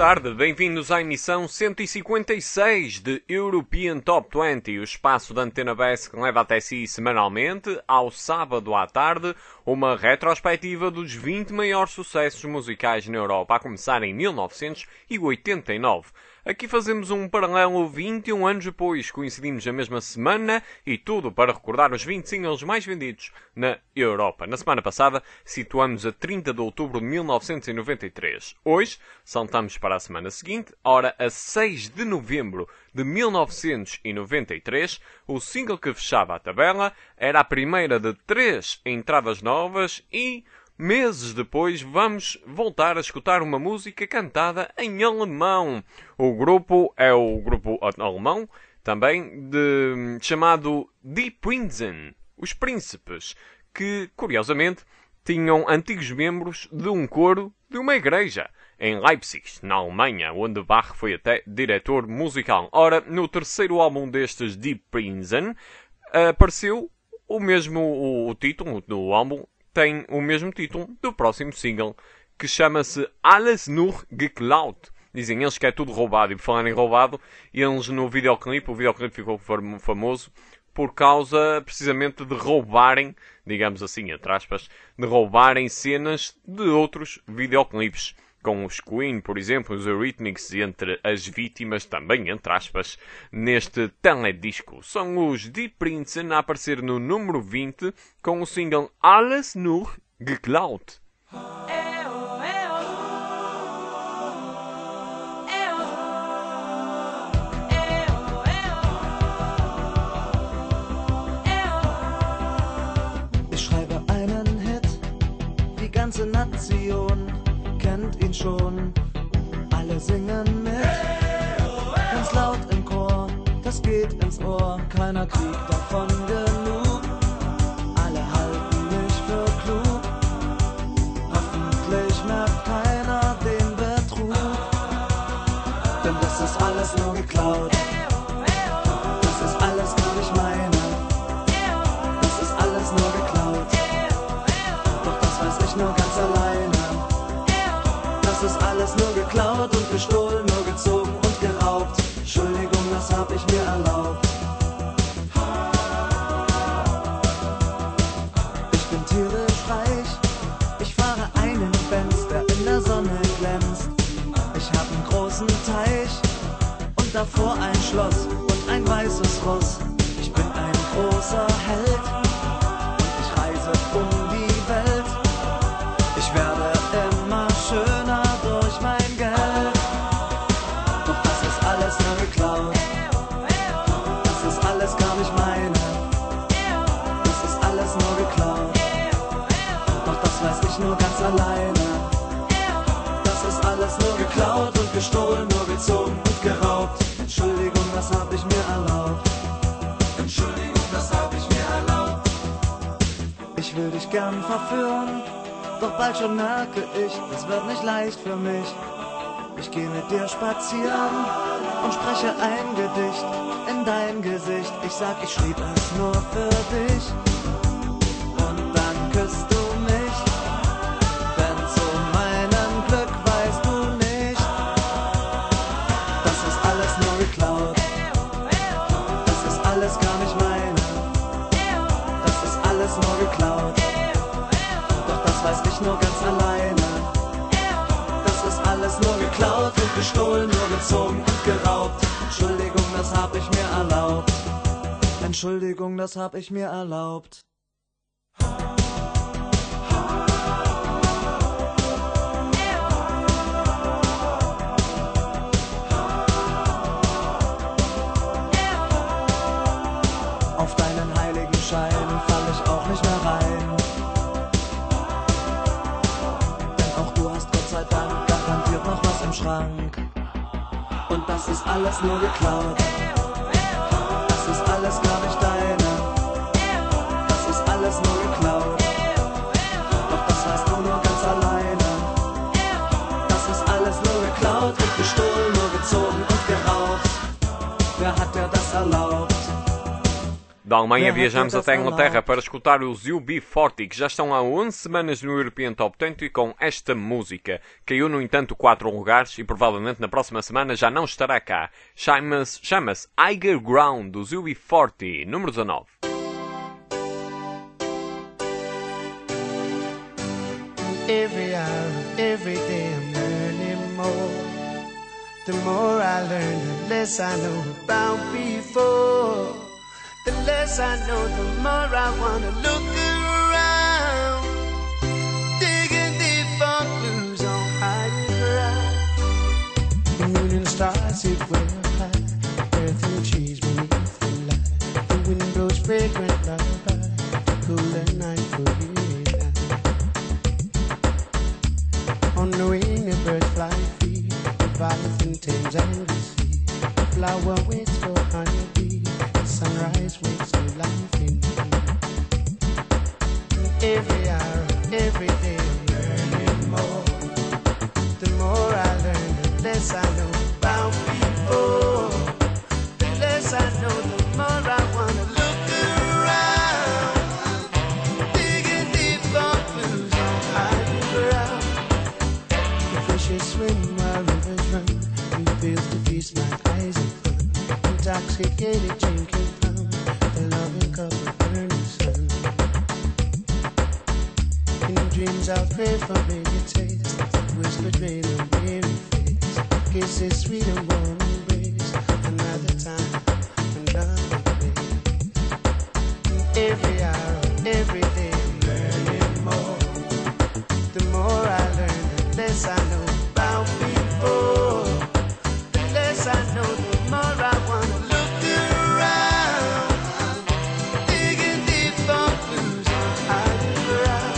tarde, bem-vindos à emissão 156 de European Top 20, o espaço da Antena BES que leva até si semanalmente, ao sábado à tarde, uma retrospectiva dos 20 maiores sucessos musicais na Europa, a começar em 1989. Aqui fazemos um paralelo 21 anos depois, coincidimos na mesma semana e tudo para recordar os 20 singles mais vendidos na Europa. Na semana passada situamos a 30 de outubro de 1993. Hoje saltamos para a semana seguinte, ora a 6 de novembro de 1993. O single que fechava a tabela era a primeira de 3 entradas novas e meses depois vamos voltar a escutar uma música cantada em alemão. O grupo é o grupo alemão, também chamado Die Prinzen, os Príncipes, que curiosamente tinham antigos membros de um coro de uma igreja em Leipzig, na Alemanha, onde Bach foi até diretor musical. Ora, no terceiro álbum destes Die Prinzen apareceu o título do álbum tem o mesmo título do próximo single, que chama-se Alles nur geklaut. Dizem eles que é tudo roubado, e por falar em roubado, eles no videoclipe, o videoclipe ficou famoso por causa precisamente de roubarem, digamos assim, entre aspas, de roubarem cenas de outros videoclipes, com os Queen, por exemplo, os Eurythmics, entre as vítimas, também, entre aspas, neste teledisco. São os Die Prinzen a aparecer no número 20 com o single Alles nur geklaut. Ich schreibe einen Hit, die ganze Nation kennt ihn schon, alle singen mit, ganz laut im Chor, das geht ins Ohr, keiner kriegt davon genug, alle halten mich für klug, hoffentlich merkt keiner den Betrug, denn das ist alles nur geklaut, das ist alles gar nicht meine, das ist alles nur geklaut, doch das weiß ich nur ganz alleine. Das ist alles nur geklaut und gestohlen, nur gezogen und geraubt. Entschuldigung, das hab ich mir erlaubt. Ich bin tierisch reich, ich fahre einen Benz, der in der Sonne glänzt. Ich hab einen großen Teich und davor ein Schloss und ein weißes Ross. Ich bin ein großer Held und ich reise um die Welt. Ich werde immer schöner durch mein Geld. Doch das ist alles nur geklaut. Das ist alles gar nicht meine. Das ist alles nur geklaut. Doch das weiß ich nur ganz alleine. Das ist alles nur geklaut und gestohlen, nur gezogen und geraubt. Entschuldigung, das hab ich mir erlaubt. Entschuldigung, das hab ich mir erlaubt. Ich will dich gern verführen, doch bald schon merke ich, es wird nicht leicht für mich. Ich geh mit dir spazieren und spreche ein Gedicht in dein Gesicht. Ich sag, ich schrieb es nur für dich und dann küsst du mich, denn zu meinem Glück weißt du nicht, das ist alles nur geklaut, das ist alles gar nicht meine, das ist alles nur geklaut. Weiß ich nur ganz alleine. Das ist alles nur geklaut und gestohlen, nur gezogen und geraubt. Entschuldigung, das hab ich mir erlaubt. Entschuldigung, das hab ich mir erlaubt. Auf deinen heiligen Schein fall ich auch nicht mehr rein. Sei Dank, garantiert noch was im Schrank. Und das ist alles nur geklaut. Das ist alles gar nicht deine. Das ist alles nur geklaut. Doch das weißt du nur ganz alleine. Das ist alles nur geklaut und gestohlen, nur gezogen und geraubt. Wer hat dir das erlaubt? Da Alemanha viajamos até a Inglaterra para escutar os UB40, que já estão há 11 semanas no European Top 20 com esta música. Caiu, no entanto, 4 lugares e provavelmente na próxima semana já não estará cá. Chama-se Higher Ground, dos UB40, número 19. Every hour, every day I'm learning more. The more I learn, the less I know about before. The less I know, the more I wanna look around, digging deep for clues on higher ground. The moon and stars sit way up high, earth and trees beneath the light. The wind blows fragrant lullaby to cool the night for you and I. On the wing, the birds fly free, the Leviathan tames and the sea. The flower waits for honeybee. Sunrise wakes new life in me. Every hour, every day I'm learning more. The more I learn, the less I know about before. The less I know, the more I wanna look around, digging deep for clues on higher ground. The fishes swim while rivers run, new fields to feast my eyes in fun. Intoxicated drinking from the loving cup of burning sun. In dreams I'll pray for bigger taste, whispered rain on weary face, kisses sweet and warm embrace, another time, another place. Every hour, every day I'm learning more. The more I learn, the less I know about before. The less I know, the more I wanna look around, digging deep for clues on higher ground.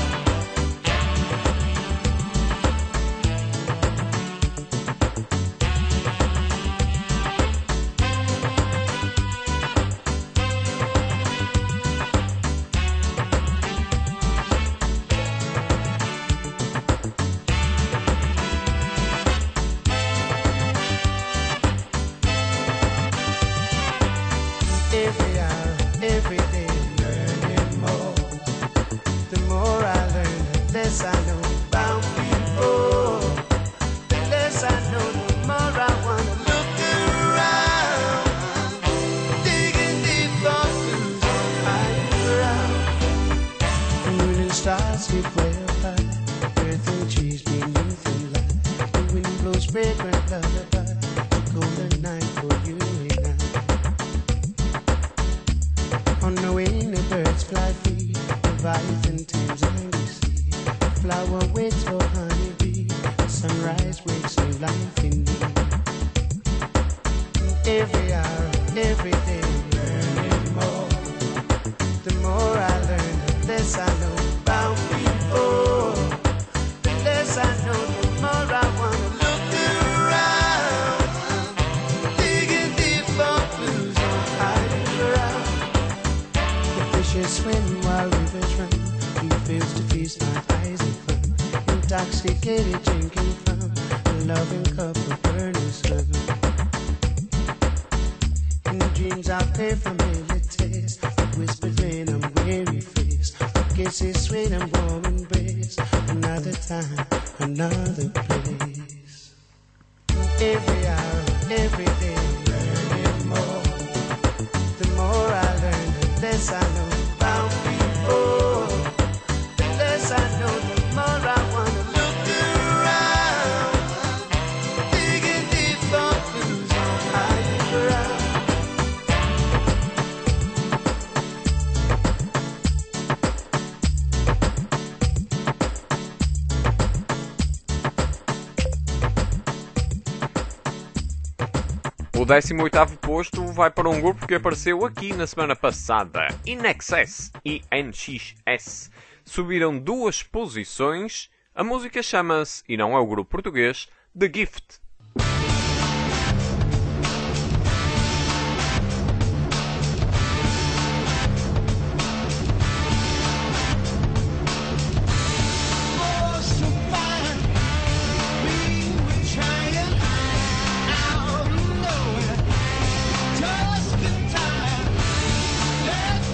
Every hour, every day I'm learning more. The more I learn, the less I know about before. The less I know, the more I wanna look around, digging deep for clues on higher ground. The moon and stars sleep way up high, earth and trees beneath the light. The wind blows fragrant lullaby, a golden night for you and I. On the wing, the birds fly free, Leviathan tames and the sea. The flower waits for honeybee, the sunrise wakes new life in me. Every hour, every day I'm learning more. The more I learn, the less I know about before. The less I know, the more I wanna look around, digging deep for clues on higher ground. Fishes swim while rivers run, new fields to feast my eyes in fun. Intoxicated drinking from the loving cup of burning sun. In dreams I pray familiar taste, whispered rain on weary face, kisses sweet and warm embrace, another time, another place. Every hour, every day I'm learning more. The more I learn, the less I know about before. The less I know, the more I wanna look around, digging deep for clues on higher ground. O 18º posto vai para um grupo que apareceu aqui na semana passada. INXS e NXS subiram 2 posições. A música chama-se, e não é o grupo português, The Gift. Just in time, let's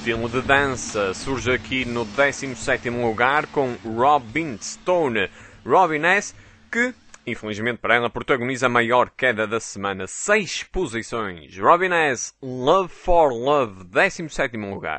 estilo de dança. Surge aqui no 17º lugar com Robin Stone. Robin S., que, infelizmente para ela, protagoniza a maior queda da semana. 6 posições. Robin S., Love for Love, 17º lugar.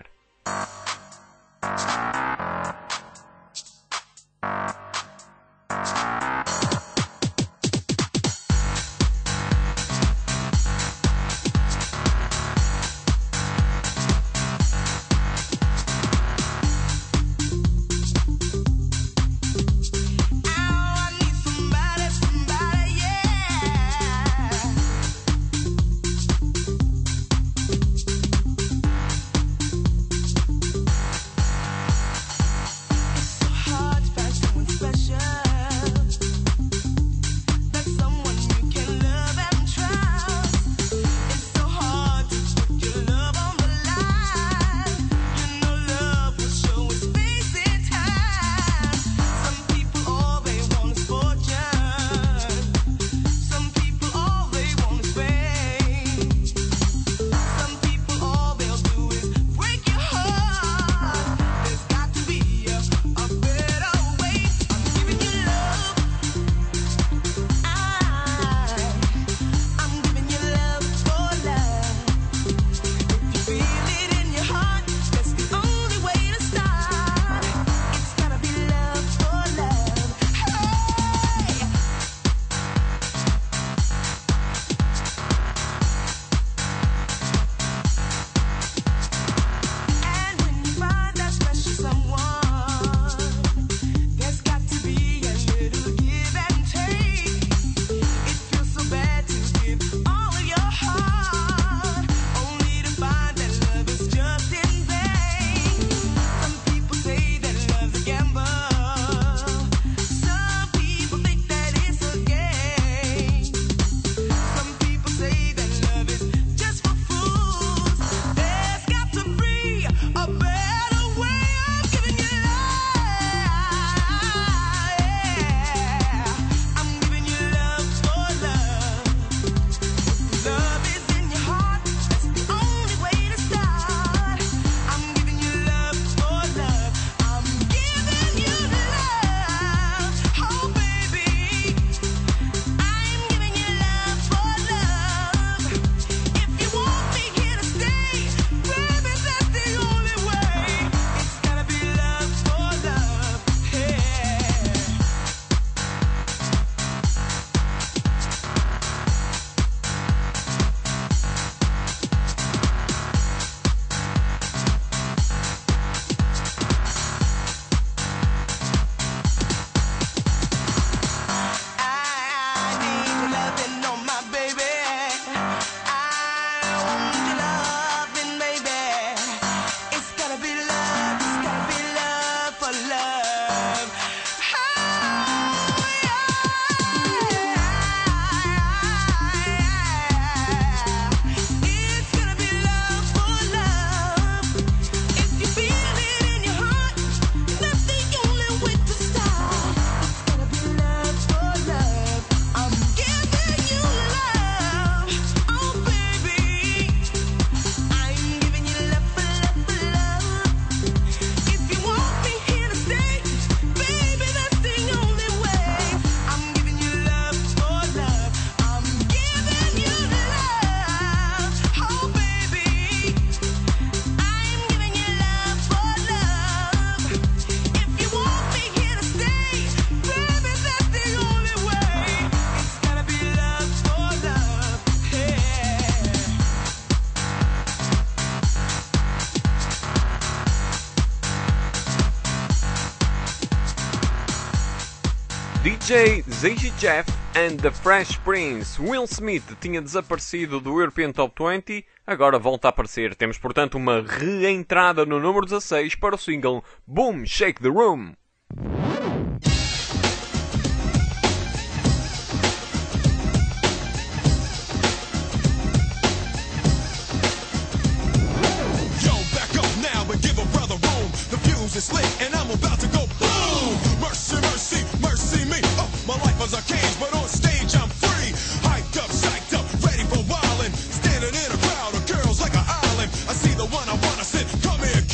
DJ ZZ Jeff and the Fresh Prince. Will Smith tinha desaparecido do European Top 20, agora volta a aparecer. Temos, portanto, uma reentrada no número 16 para o single Boom Shake the Room. It's lit and I'm about to go boom. Mercy, mercy, mercy me. Oh, my life was a cage, but on stage I'm free. Hyped up, psyched up, ready for wildin'. Standing in a crowd of girls like an island. I see the one I wanna sit. Come here,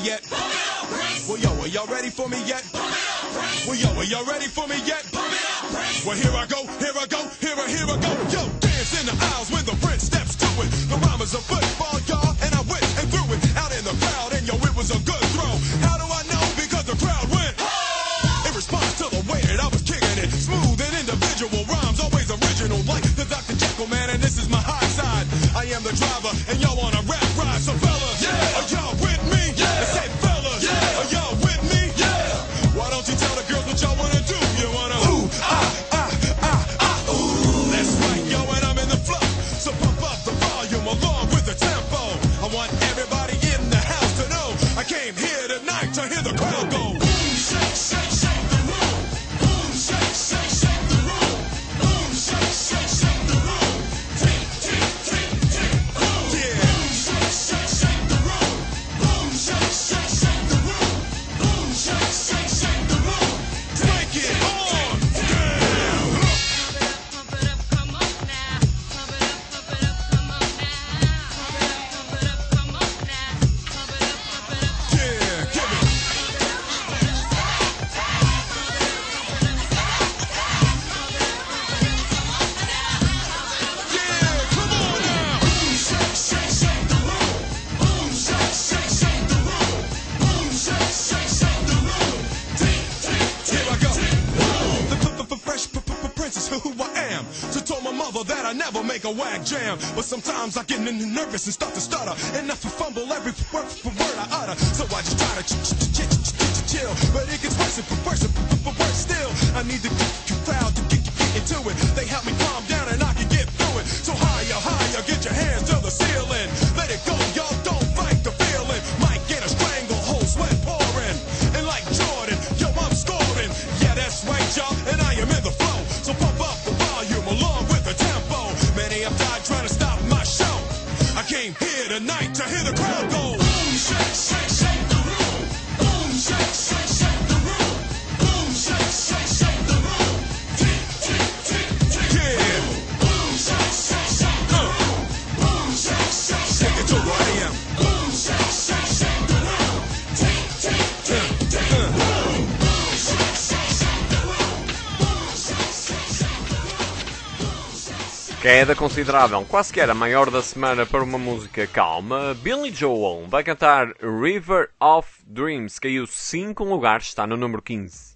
yet? Well, yo, are y'all ready for me yet? Well, yo, are y'all ready for me yet? Well, here I go, here I go, here I go. Yo, dance in the aisles when the prince steps to it. The rhyme is a football, y'all, and I went and threw it out in the crowd, and yo, it was a good throw. How do I know? Because the crowd went in response to the way that I was kicking it. Smooth and individual rhymes, always original, like the Dr. Jekyll man, and this is my high side. I am the driver, and y'all on a rap ride. So fellas, are y'all with me? I said fellas, are y'all with me? Why don't you tell the girls what y'all wanna do? You wanna ooh, ooh. That's right, yo, and I'm in the flow. So pump up the volume along with the tempo. I want everybody in the house to know I came here tonight to hear the crowd go. Boom, shake, shake, shake the room. Boom, shake, shake, shake the room. Boom, shake, shake, shake the room. Tick, tick, tick, tick, boom. Yeah. Boom, shake, shake, shake the room. Boom, shake, shake, shake the room. Boom, shake, shake, shake the room. Break it on down. Pump it up, come on now. Pump it up, come on now. Pump it up, come on now. Pump it up. Yeah, give it. Yeah, come on now. Boom, shake, shake, shake the room. Boom, shake, shake, shake the room. Boom, shake, shake, shake the room. Tick, tick, tick. Here I go. The fresh princess, who I am. So told my mother that I never make a whack jam. But sometimes I get nervous and start to stutter. And I fumble every word I utter. So I just try to chill. But it gets worse and worse still. I need the crowd to get into it. They help me calm down and I can get through it. So higher, higher, get your hands to the ceiling. Let it go, y'all, don't fight the feeling. Might get a stranglehold, sweat pouring. And like Jordan, yo, I'm scoring. Yeah, that's right, y'all, and I am in the flow. So pump up the volume along with the tempo. Many have died trying to stop my show. I came here tonight to hear the crowd go. Boom, shake, shake, shake the room. Boom, shake, shake, shake the room. Boom, shake, shake, shake the room. Tick, tick, tick, tick. Yeah. Boom, shake, shake, shake the room. Boom, shake, shake, shake it to where I am. Boom, shake, shake, shake the room. Tick, tick, tick, tick. Boom, boom, shake, shake, shake the room. Boom, shake, shake, shake the room. Queda considerável, quase que era a maior da semana para uma música calma. Billy Joel vai cantar River of Dreams, caiu 5 lugares, está no número 15.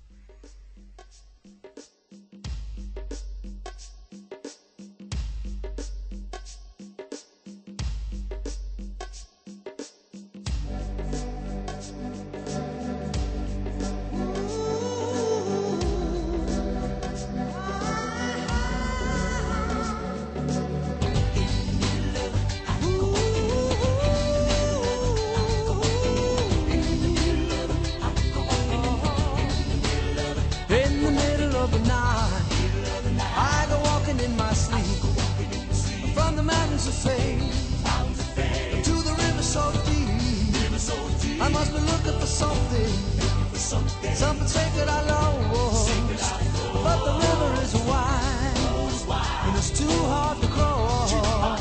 In the middle of the night, I go walking in my sleep. From the mountains of fame to the river so deep. I must be looking for something sacred I lost. But the river is wide, and it's too hard to cross.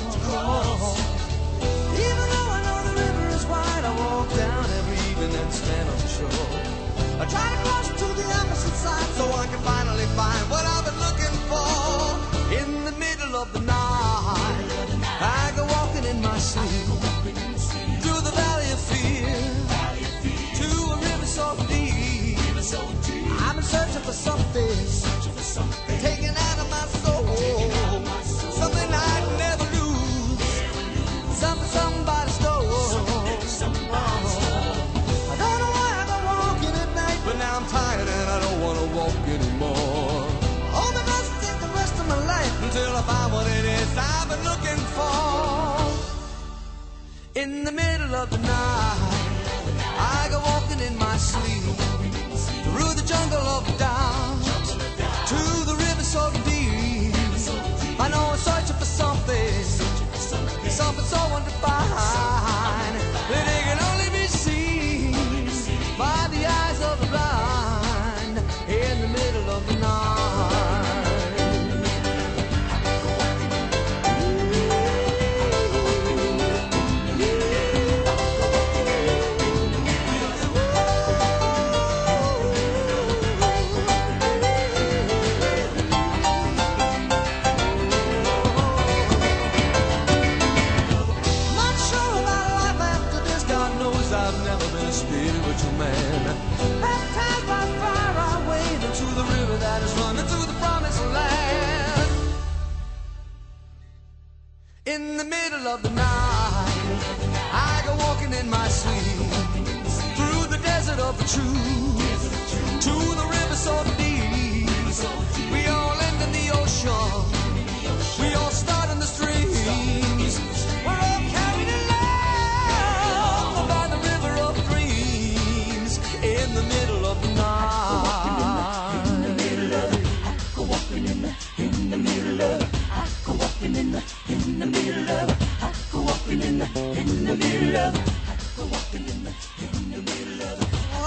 Even though I know the river is wide, I walk down every evening and stand on shore. I try to cross to the opposite side so I can finally find what I've been looking for. In the middle of the night, I go walking in my sleep through the valley of fear to a river so deep. I've been searching for something taken out of my soul, something I'd never lose, something somebody stole. I don't know why I go walking at night, but now I'm tired and I don't want to walk anymore. Oh, the rest is the rest of my life until I find what it is I've been looking for. In the middle of the night, I go walking in my sleep through the jungle of doubt to the river so deep. I know I'm searching for something so undefined that it can only be seen by the eyes of the blind. In the middle of the night. true? To the river so deep, we all end in the ocean. We all start in the streams. We're all carried along by the river of dreams in the middle of the night. In the middle of it, I go walking in the middle of it. I go walking in the middle of it. I go walking in the middle of it. I go walking in the middle of it.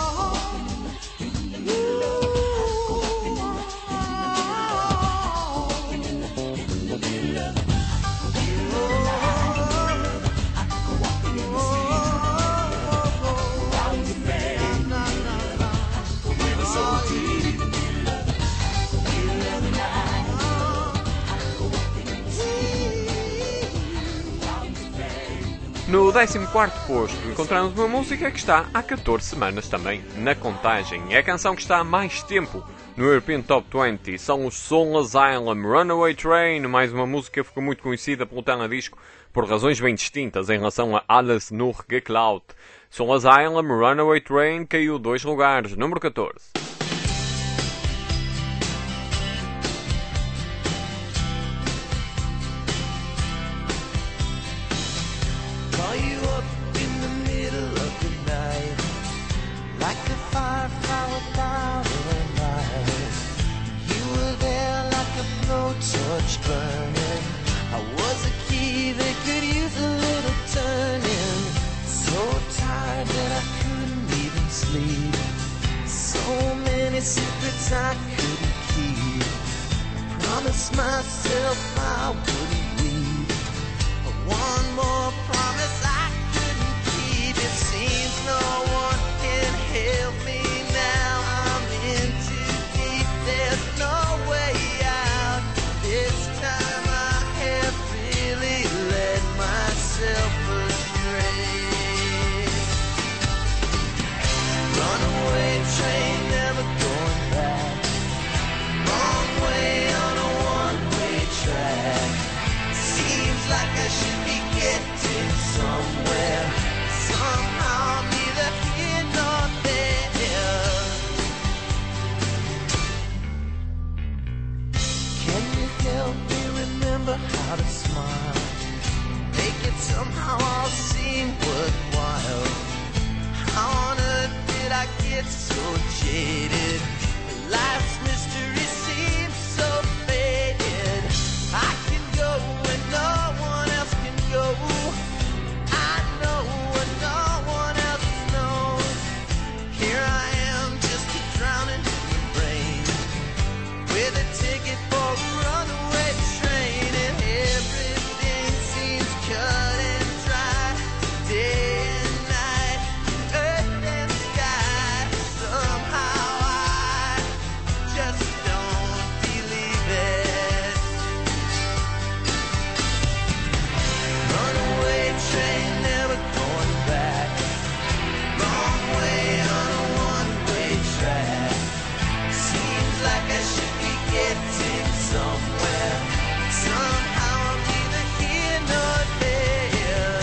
No 14º posto encontramos uma música que está há 14 semanas também na contagem. É a canção que está há mais tempo no European Top 20. São os Soul Asylum, Runaway Train, mais uma música que ficou muito conhecida pelo teledisco por razões bem distintas em relação a Alles nur geklaut. Soul Asylum, Runaway Train caiu 2 lugares, número 14. Call you up in the middle of the night, like a firefly without a light. You were there like a blowtorch burning. I was a key that could use a little turning. So tired that I couldn't even sleep. So many secrets I couldn't keep. Promised myself I wouldn't leave. But one more promise I couldn't keep. It seems no one can help me now. I'm in too deep. There's no way out. This time I have really led myself astray. Runaway train, never going back. Wrong way on a one-way track. Seems like I should be getting somewhere. Somehow neither here nor there. Can you help me remember how to smile? Make it somehow all seem worthwhile. How on earth did I get so jaded? Life's mystery seems so faded. I can go where no one else can go. I know what no one else knows. Here I am, just drowning in the rain, with a ticket for a runaway train, and everything seems cut and dry. Day and night, earth and sky. Somehow I just don't believe it. Runaway train, never going back. Wrong way on a one-way track. Seems like I should be getting somewhere. Somehow I'm neither here nor there.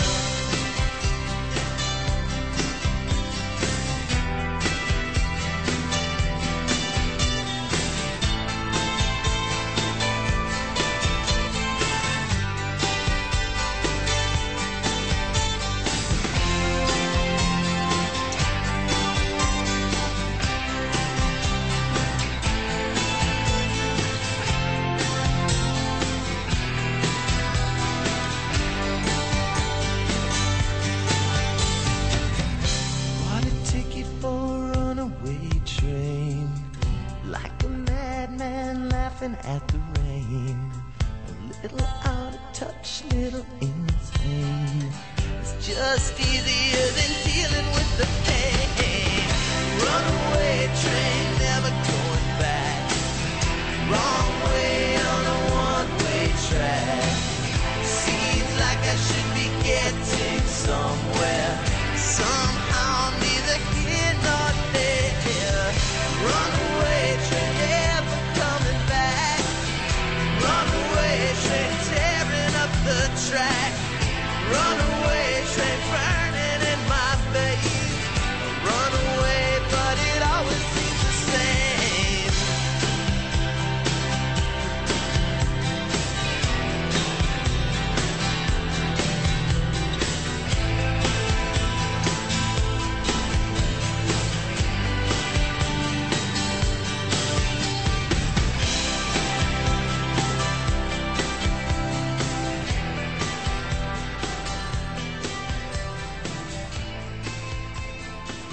Bought a ticket for a runaway train, like a madman laughing at the rain. A little out of touch, little insane. It's just easier than dealing with the pain. Runaway train, never going back. Wrong way on a one-way track. Seems like I should be getting somewhere. Somehow neither here nor there. Runaway train, never coming back. Runaway train, tearing up the track. Runaway train, burning in my face.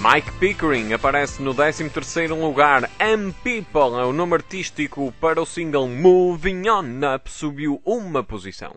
Mike Pickering aparece no 13º lugar. People é o nome artístico para o single Moving On Up, subiu uma posição.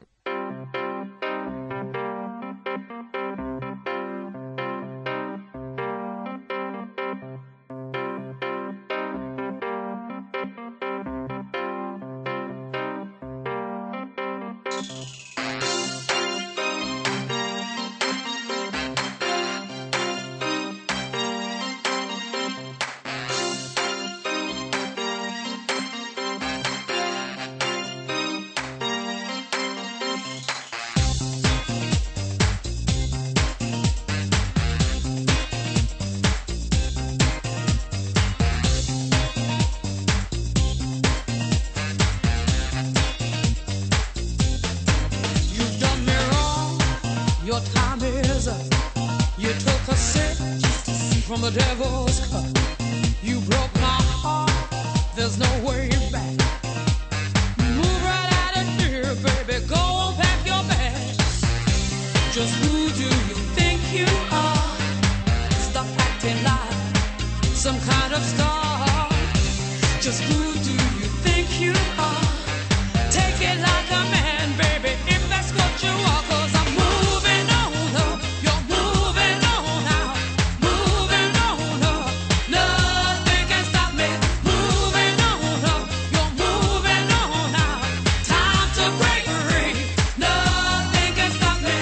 You've done me wrong, your time is up. You took a sip from the devil's cup. You broke my heart, there's no way back. Move right out of here, baby, go pack your bags. Just who do you think you are? Stop acting like some kind of star. Just who do you think you are? Take it like a man, baby, if that's what you are. 'Cause I'm moving on up, you're moving on out, moving on up. Nothing can stop me. Moving on up, you're moving on out. Time to break free. Nothing can stop me.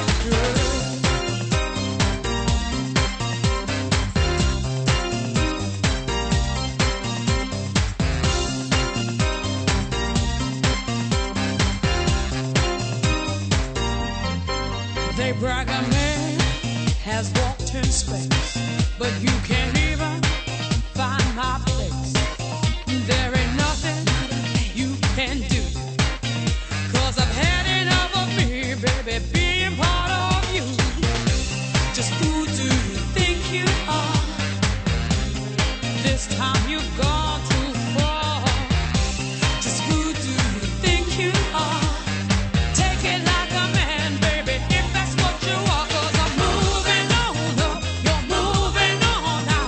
They brag a man has walked in space, but you can't even find my place. There ain't nothing you can do, 'cause I've had enough of me, baby, being part of you. Just who do you think you are? This time you've gone too far. Just who do you think you are? Take it like a man, baby, if that's what you are. 'Cause I'm moving on up, you're moving on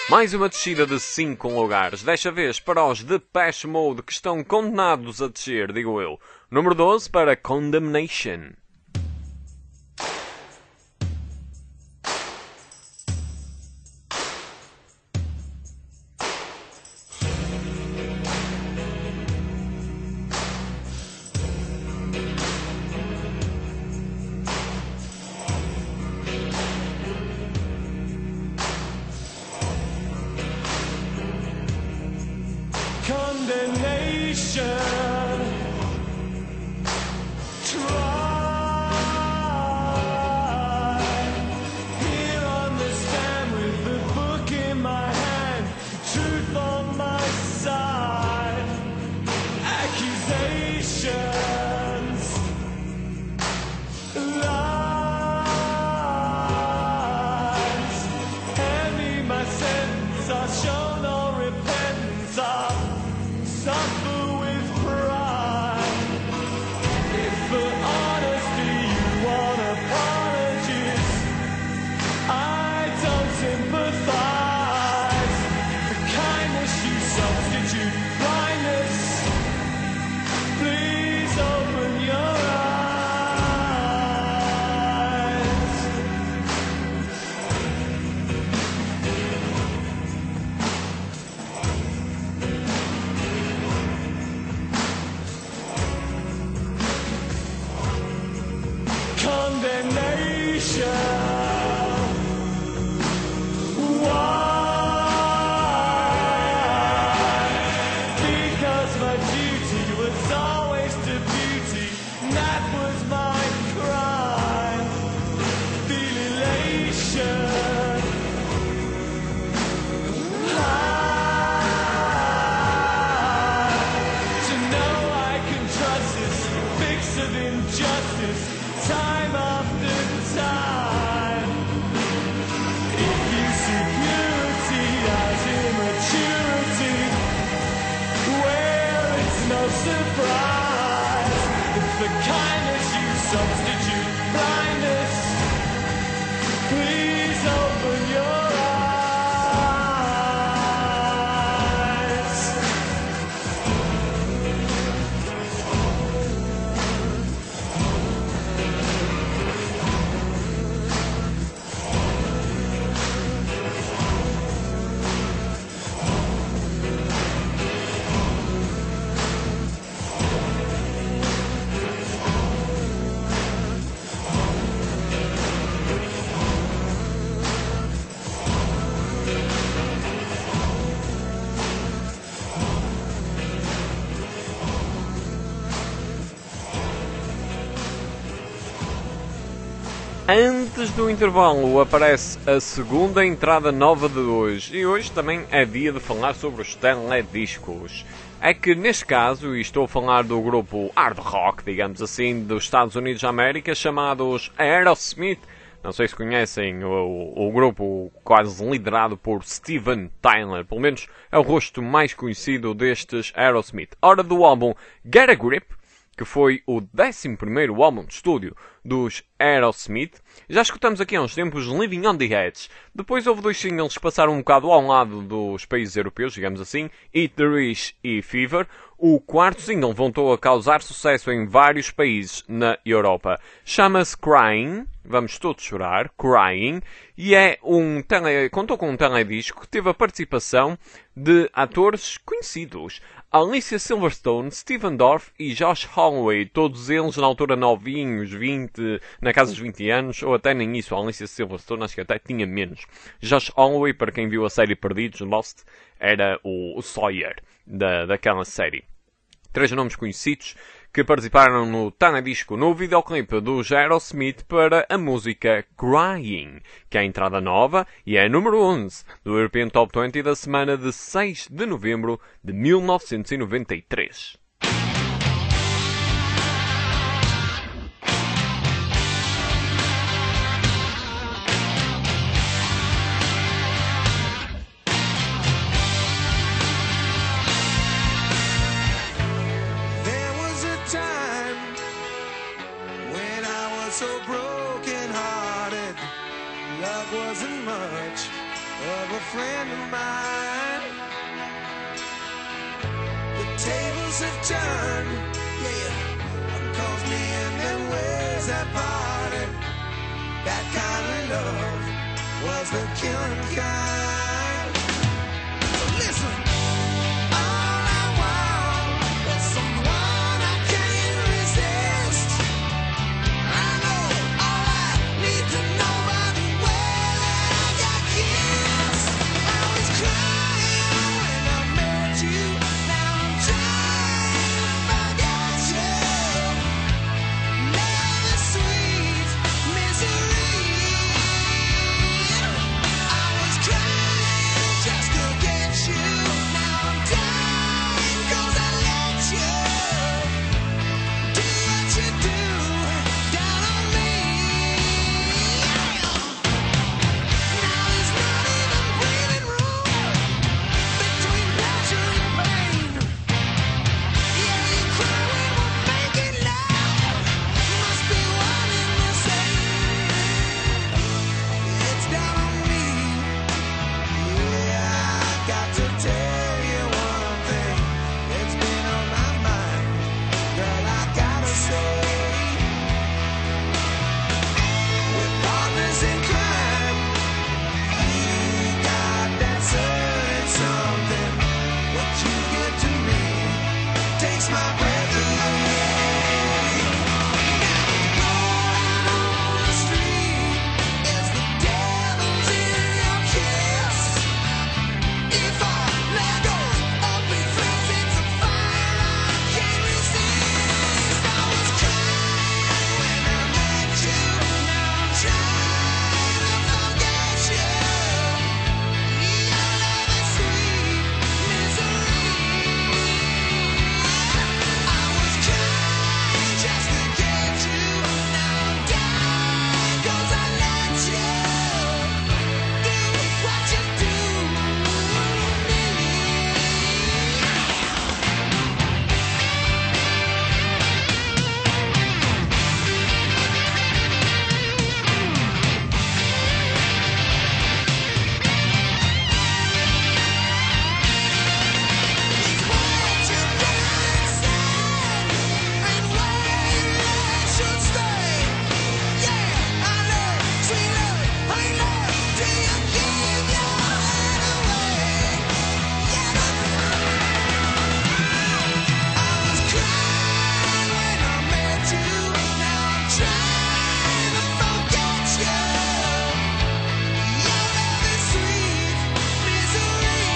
Mais uma descida de 5 lugares, desta vez para os Depeche Mode, que estão condenados a descer, digo eu. Número 12 para Condemnation. Condemnation. Try here on the stand with the book in my hand, truth on my side, accusations, lies. Hand me my sentence, I'll show no repentance. I'll suffer with pride. If for honesty you want apologies, I don't sympathize. For kindness you substitute blindness. Please open your eyes. Condemnation. Why? Because my duty was always to beauty, and that was my crime. Feel elation. To know I can trust this fix of injustice, time after time. If you see purity as immaturity, well, it's no surprise. If for kindness you substitute blindness, please open your eyes. Antes do intervalo aparece a segunda entrada nova de hoje, e hoje também é dia de falar sobre os telediscos. É que neste caso, e estou a falar do grupo hard rock, digamos assim, dos Estados Unidos da América, chamados Aerosmith. Não sei se conhecem o grupo quase liderado por Steven Tyler, pelo menos é o rosto mais conhecido destes Aerosmith. Ora, do álbum Get a Grip, que foi o 11º álbum de estúdio dos Aerosmith. Já escutamos aqui há uns tempos Living on the Edge. Depois houve 2 singles que passaram um bocado ao lado dos países europeus, digamos assim, Eat the Rich e Fever. O 4º single voltou a causar sucesso em vários países na Europa. Chama-se Crying, vamos todos chorar, Crying, e é contou com um teledisco que teve a participação de atores conhecidos. Alicia Silverstone, Stephen Dorff e Josh Holloway, todos eles na altura novinhos, na casa dos 20 anos, ou até nem isso, a Alicia Silverstone acho que até tinha menos. Josh Holloway, para quem viu a série Perdidos, Lost, era o Sawyer daquela série. 3 nomes conhecidos que participaram no teledisco no videoclipe do Aerosmith para a música Crying, que é a entrada nova e é a número 11 do European Top 20 da semana de 6 de novembro de 1993. There was a time when I was so broken hearted. Love wasn't much of a friend of mine. The tables have turned, yeah. Calls me and then where's that party? That kind of love was the killing kind. So listen, all I want is someone I can't resist. I know all I need to know by the way that I got kissed. I was crying when I met you. Now I'm trying to forget you. Love is sweet misery. I was crying just to get you. Now I'm dying 'cause I let you do what you do down on me. Now there's not even breathing room between pleasure and pain. Yeah, you cry when we're making love. Must be one and the same. It's down on me. Yeah, I got to tell you one thing. It's been on my mind. Girl, I gotta say, we're partners in crime. You got that certain something. What you give to me takes my breath away. Now on the street is the devil's in your kiss. If I let go of me flames, it's a fire I can't resist. I was crying when I met you. Now I'm trying to forget you. Your love is sweet misery. I was crying just to get you. Now I'm dying 'cause I let you do what you do to me. It's what you done said and where it should stay. Yeah, I love, sweet love, honey love. Do you give your head away? Yeah, I was crying when I met you. Now I'm trying to forget you. Your love is sweet misery.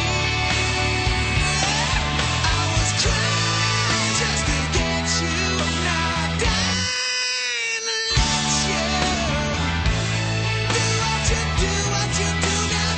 I was crying just to get you. Now I'm dying to let you do what you do now.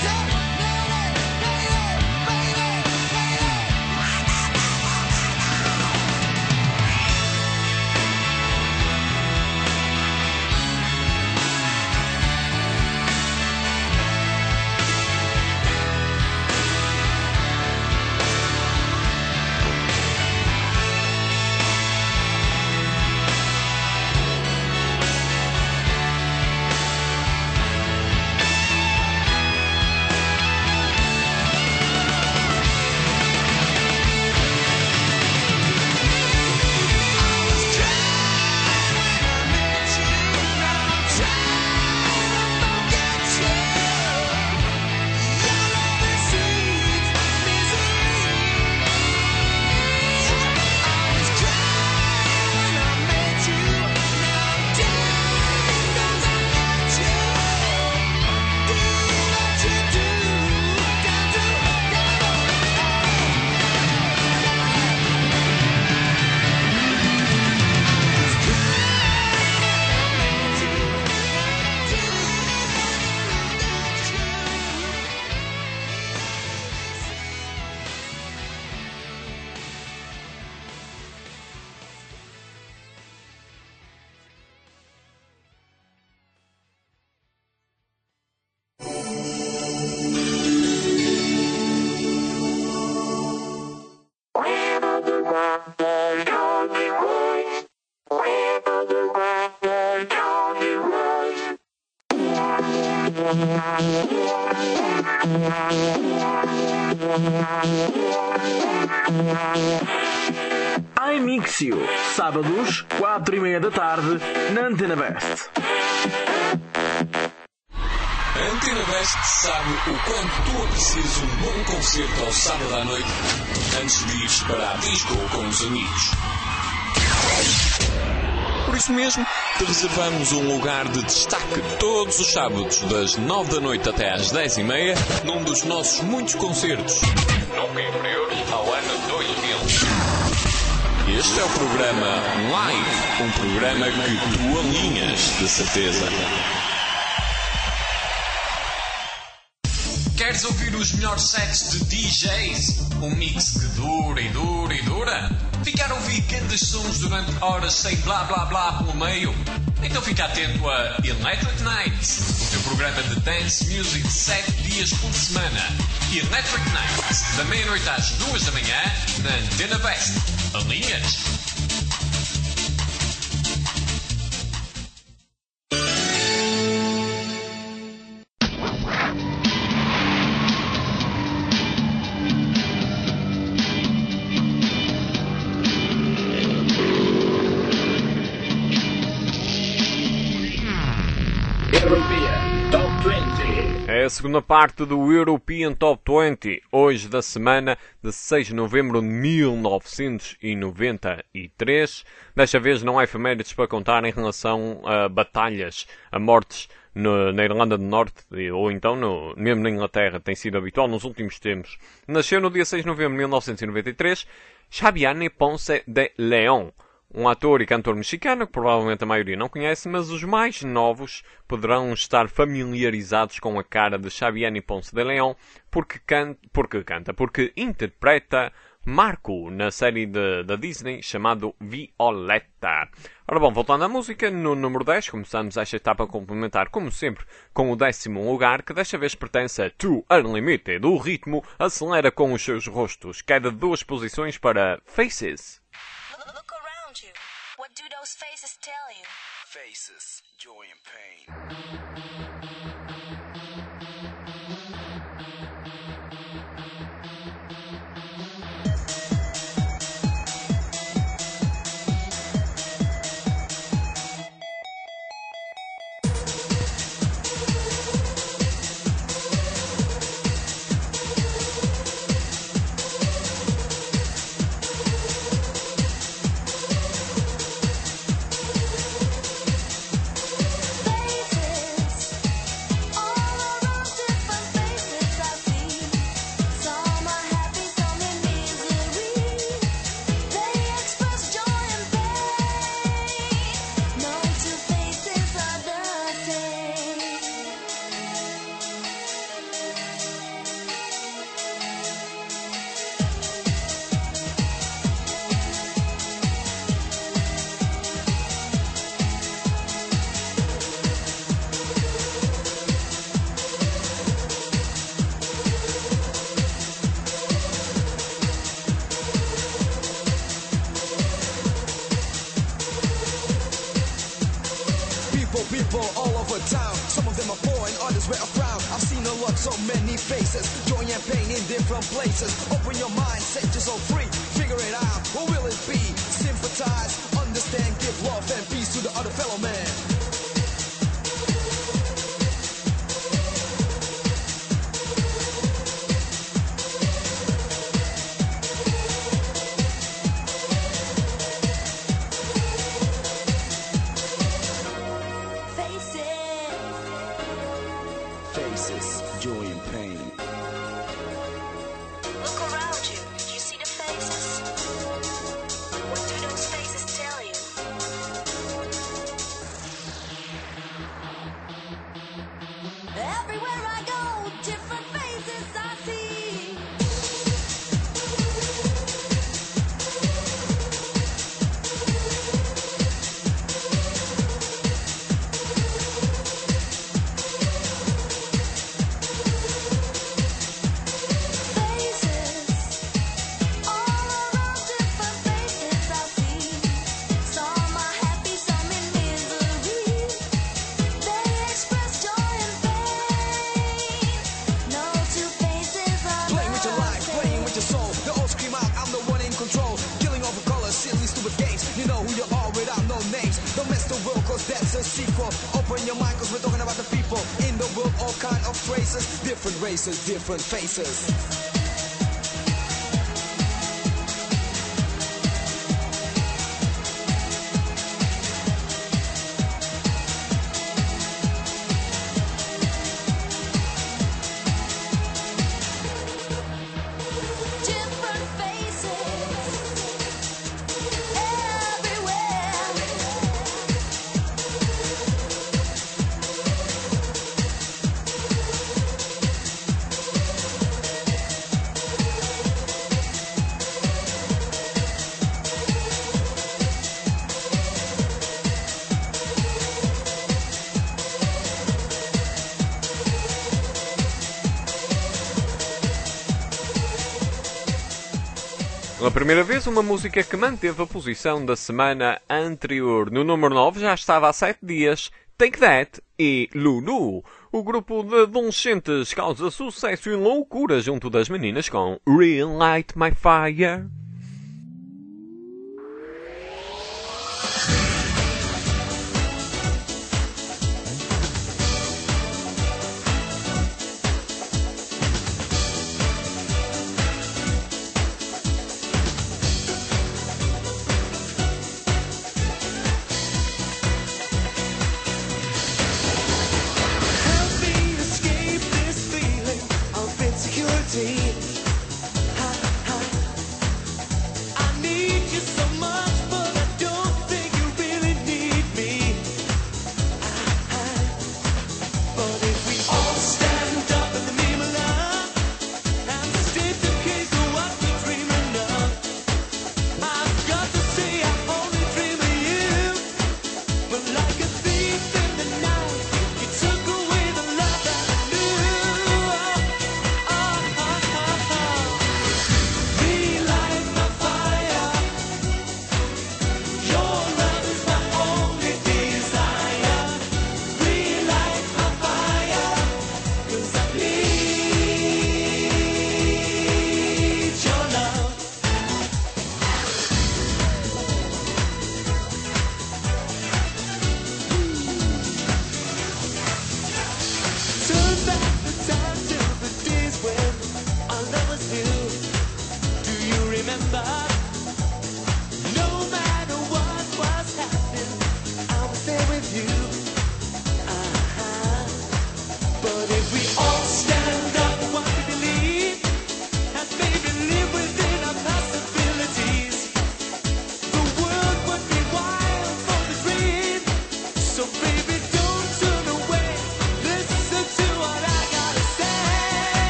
Yeah. iMixio, sábados, 4:30 da tarde, na Antena Best. A Antena Best sabe o quanto tu aprecias um bom concerto ao sábado à noite antes de ires para a disco com os amigos. Por isso mesmo, te reservamos um lugar de destaque todos os sábados, das 9 da noite até às 10:30, num dos nossos muitos concertos, nunca inferiores ao ano 2000. Este é o programa Live, um programa que tu alinhas, de certeza. Queres ouvir os melhores sets de DJs? Um mix que dura e dura e dura? Ficar a ouvir grandes sons durante horas sem blá blá blá pelo meio? Então fica atento a Electric Nights, o teu programa de dance music 7 dias por semana. Electric Nights, da meia-noite às 2 da manhã, na Antena Best. Alinhas? É a segunda parte do European Top 20, hoje da semana de 6 de novembro de 1993. Desta vez não há efemérides para contar em relação a batalhas, a mortes na Irlanda do Norte, ou então mesmo na Inglaterra, tem sido habitual nos últimos tempos. Nasceu no dia 6 de novembro de 1993 Xavier Ponce de León, um ator e cantor mexicano que provavelmente a maioria não conhece, mas os mais novos poderão estar familiarizados com a cara de Xavier Ponce de León porque interpreta Marco na série da Disney chamado Violetta. Ora bom, voltando à música, no número 10 começamos esta etapa a complementar, como sempre, com o 10º lugar, que desta vez pertence a Too Unlimited. O ritmo acelera com os seus rostos, queda de 2 posições para Faces. What do those faces tell you? Faces, joy and pain. People all over town, some of them are poor and others wear a frown. I've seen a lot, so many faces, joy and pain in different places. Open your mind, set yourself free, figure it out, what will it be? Sympathize, understand, give love and peace to the other fellow man. Look around you. Do you see the faces? What do those faces tell games. You know who you are without no names. Don't mess the world cause that's a sequel. Open your mind cause we're talking about the people in the world, all kind of phrases. Different races, different faces. Different faces everywhere. Pela primeira vez, uma música que manteve a posição da semana anterior. No número 9 já estava há 7 dias. Take That e Lulu. O grupo de adolescentes causa sucesso e loucura junto das meninas com Relight My Fire. Help me escape this feeling of insecurity.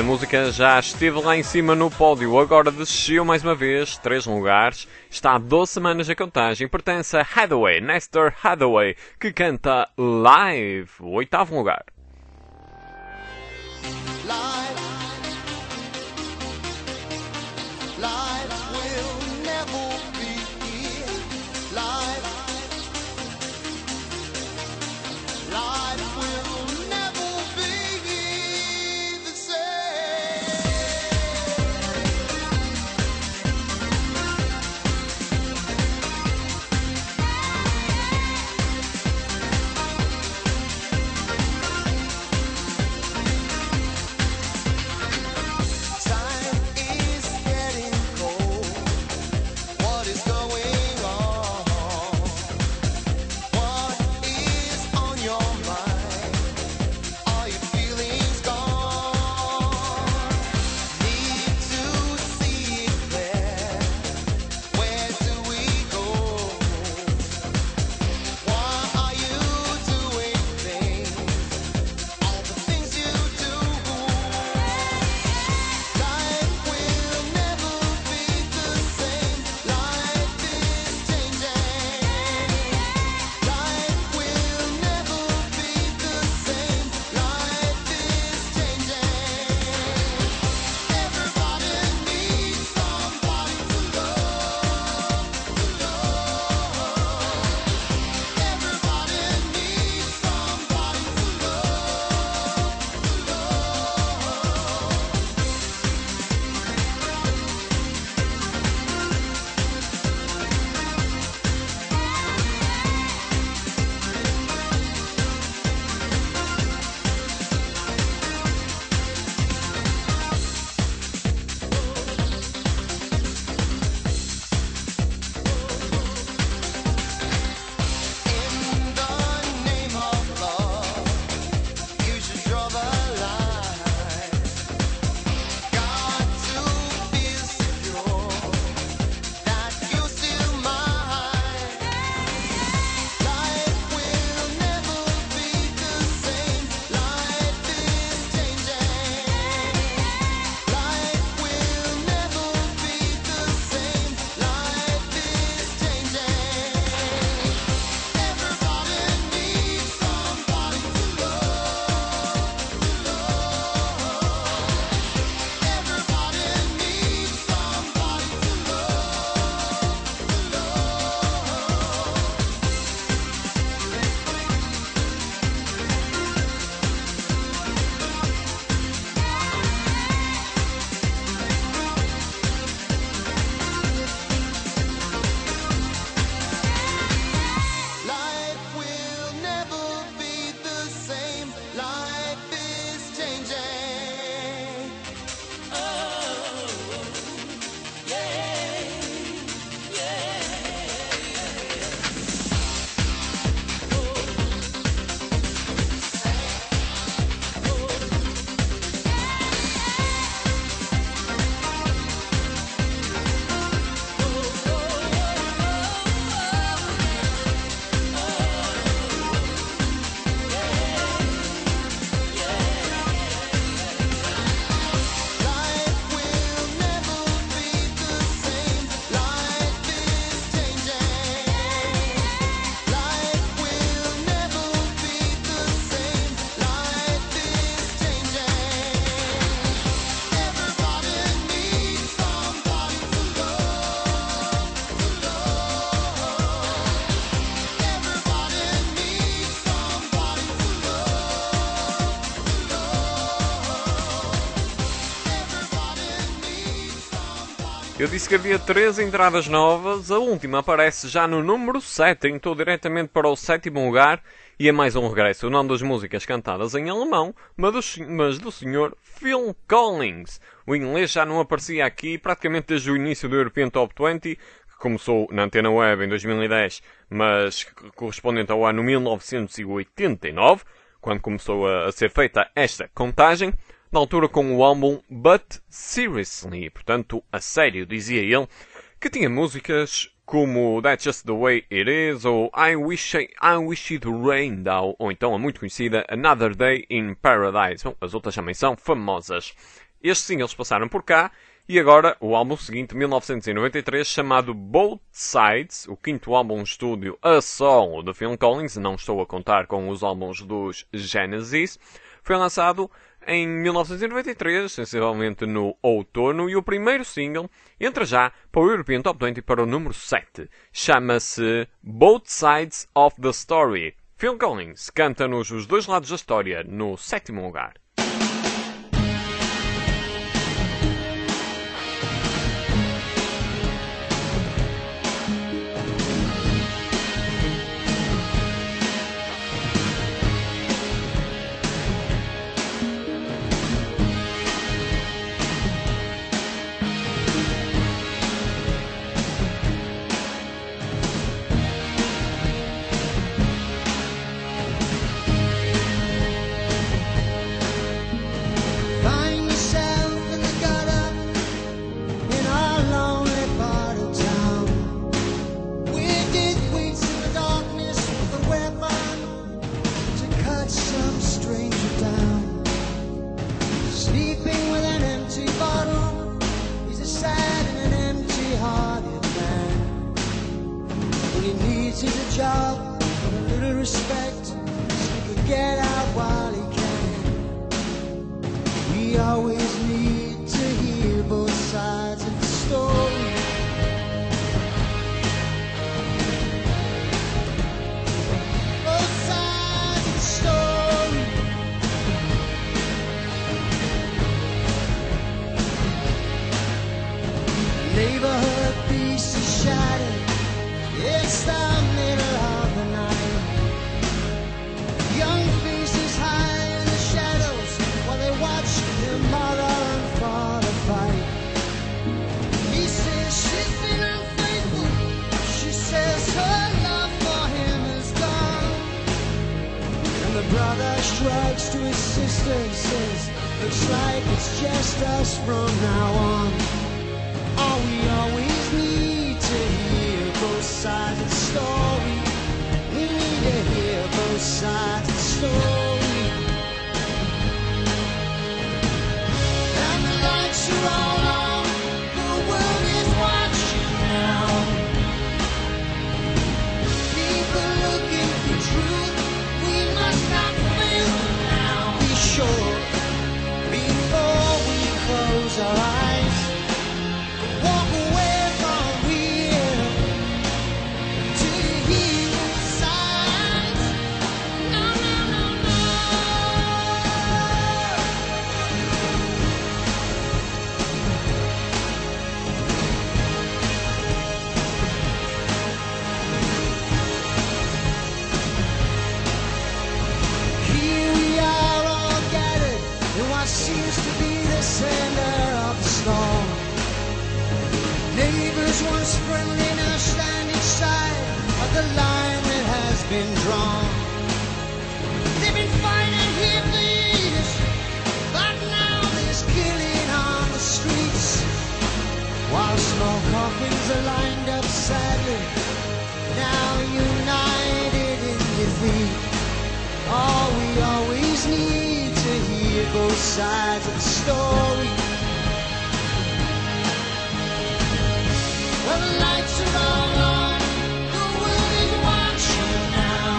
música já esteve lá em cima no pódio, agora desceu mais uma vez, 3 lugares, está há 12 semanas a contagem, pertence a Hathaway, Nestor Hathaway, que canta Live, o 8º lugar. Eu disse que havia 3 entradas novas, a última aparece já no número 7, entrou diretamente para o 7º lugar e é mais um regresso, não das músicas cantadas em alemão, mas do Sr. Phil Collins. O inglês já não aparecia aqui praticamente desde o início do European Top 20, que começou na Antena Web em 2010, mas correspondente ao ano 1989, quando começou a ser feita esta contagem, na altura com o álbum But Seriously, portanto, a sério, dizia ele, que tinha músicas como That's Just the Way It Is, ou I Wish It Rained, ou então a muito conhecida Another Day in Paradise. Bom, as outras também são famosas. Estes singles passaram por cá e agora o álbum seguinte, 1993, chamado Both Sides, o quinto álbum estúdio a solo de Phil Collins, não estou a contar com os álbuns dos Genesis, foi lançado em 1993, sensivelmente no outono, e o primeiro single entra já para o European Top 20 para o número 7. Chama-se Both Sides of the Story. Phil Collins canta-nos os dois lados da história no 7º lugar. Find yourself in the gutter in our lonely part of town. Wicked waits in the darkness with a weapon to cut some stranger down. Sleeping with an empty bottle, he's a sad and an empty-hearted man. What he needs is a job and a little respect, so he can get out while he can. We always need to hear both sides of the story. Both sides of the story. Neighborhood peace is shattered. It's the middle of the night. Young faces hide in the shadows while they watch their mother and father fight. He says she's been unfaithful. She says her love for him is gone. And the brother shrugs to his sister and says, looks like it's just us from now on. All we always need to hear both sides of the story. We need to hear both sides of the story. And the lights are all on, the world is watching now. People looking for truth, we must not fail them now. Be sure, before we close our eyes, walk away from here to hear both sides. No, no, no, no. Here we are all gathered in what seems to be the center of the storm. Neighbors once friendly now stand each side of the line that has been drawn. They've been fighting here for years, but now there's killing on the streets. While small coffins are lined up sadly, now united in defeat. All we always need to hear both sides of the story. Well, the lights are all on, the world is watching now.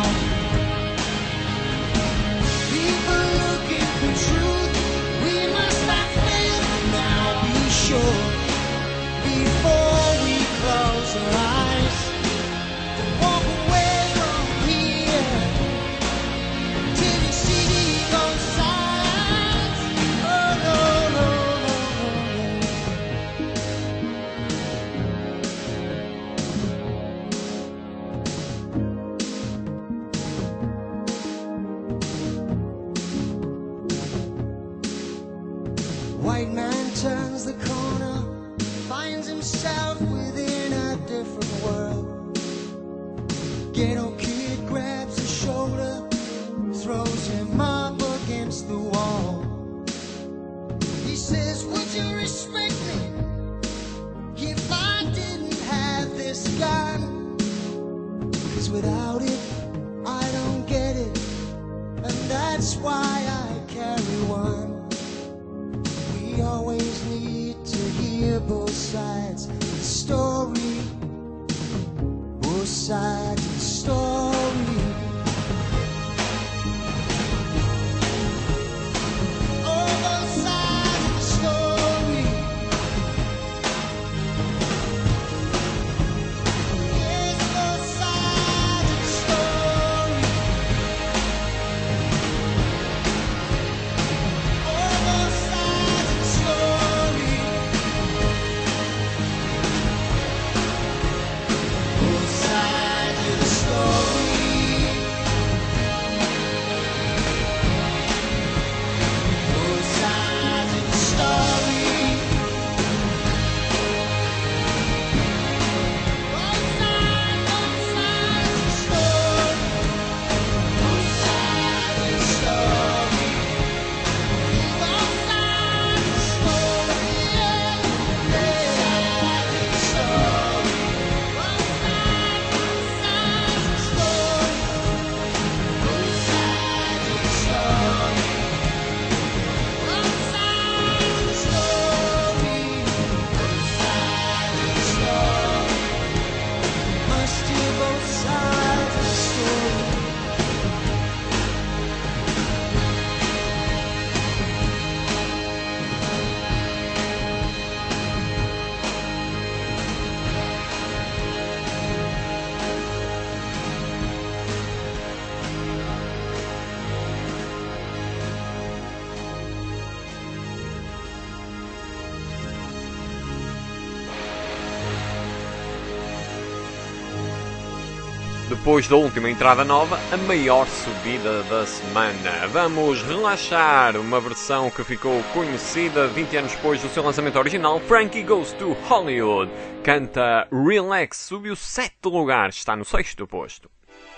People looking for truth, we must not fail them now. Be sure, before we close our eyes, walk away from here till you see both sides. Oh, no, no, no, no. White man turns the corner, finds himself within a different world. Ghetto kid grabs his shoulder, throws him up against the wall. He says, would you respect me if I didn't have this gun? 'Cause without it, I don't get it, and that's why I carry one. We all Depois da última entrada nova, a maior subida da semana. Vamos relaxar, uma versão que ficou conhecida 20 anos depois do seu lançamento original. Frankie Goes to Hollywood canta Relax, subiu 7 lugares, está no 6º posto.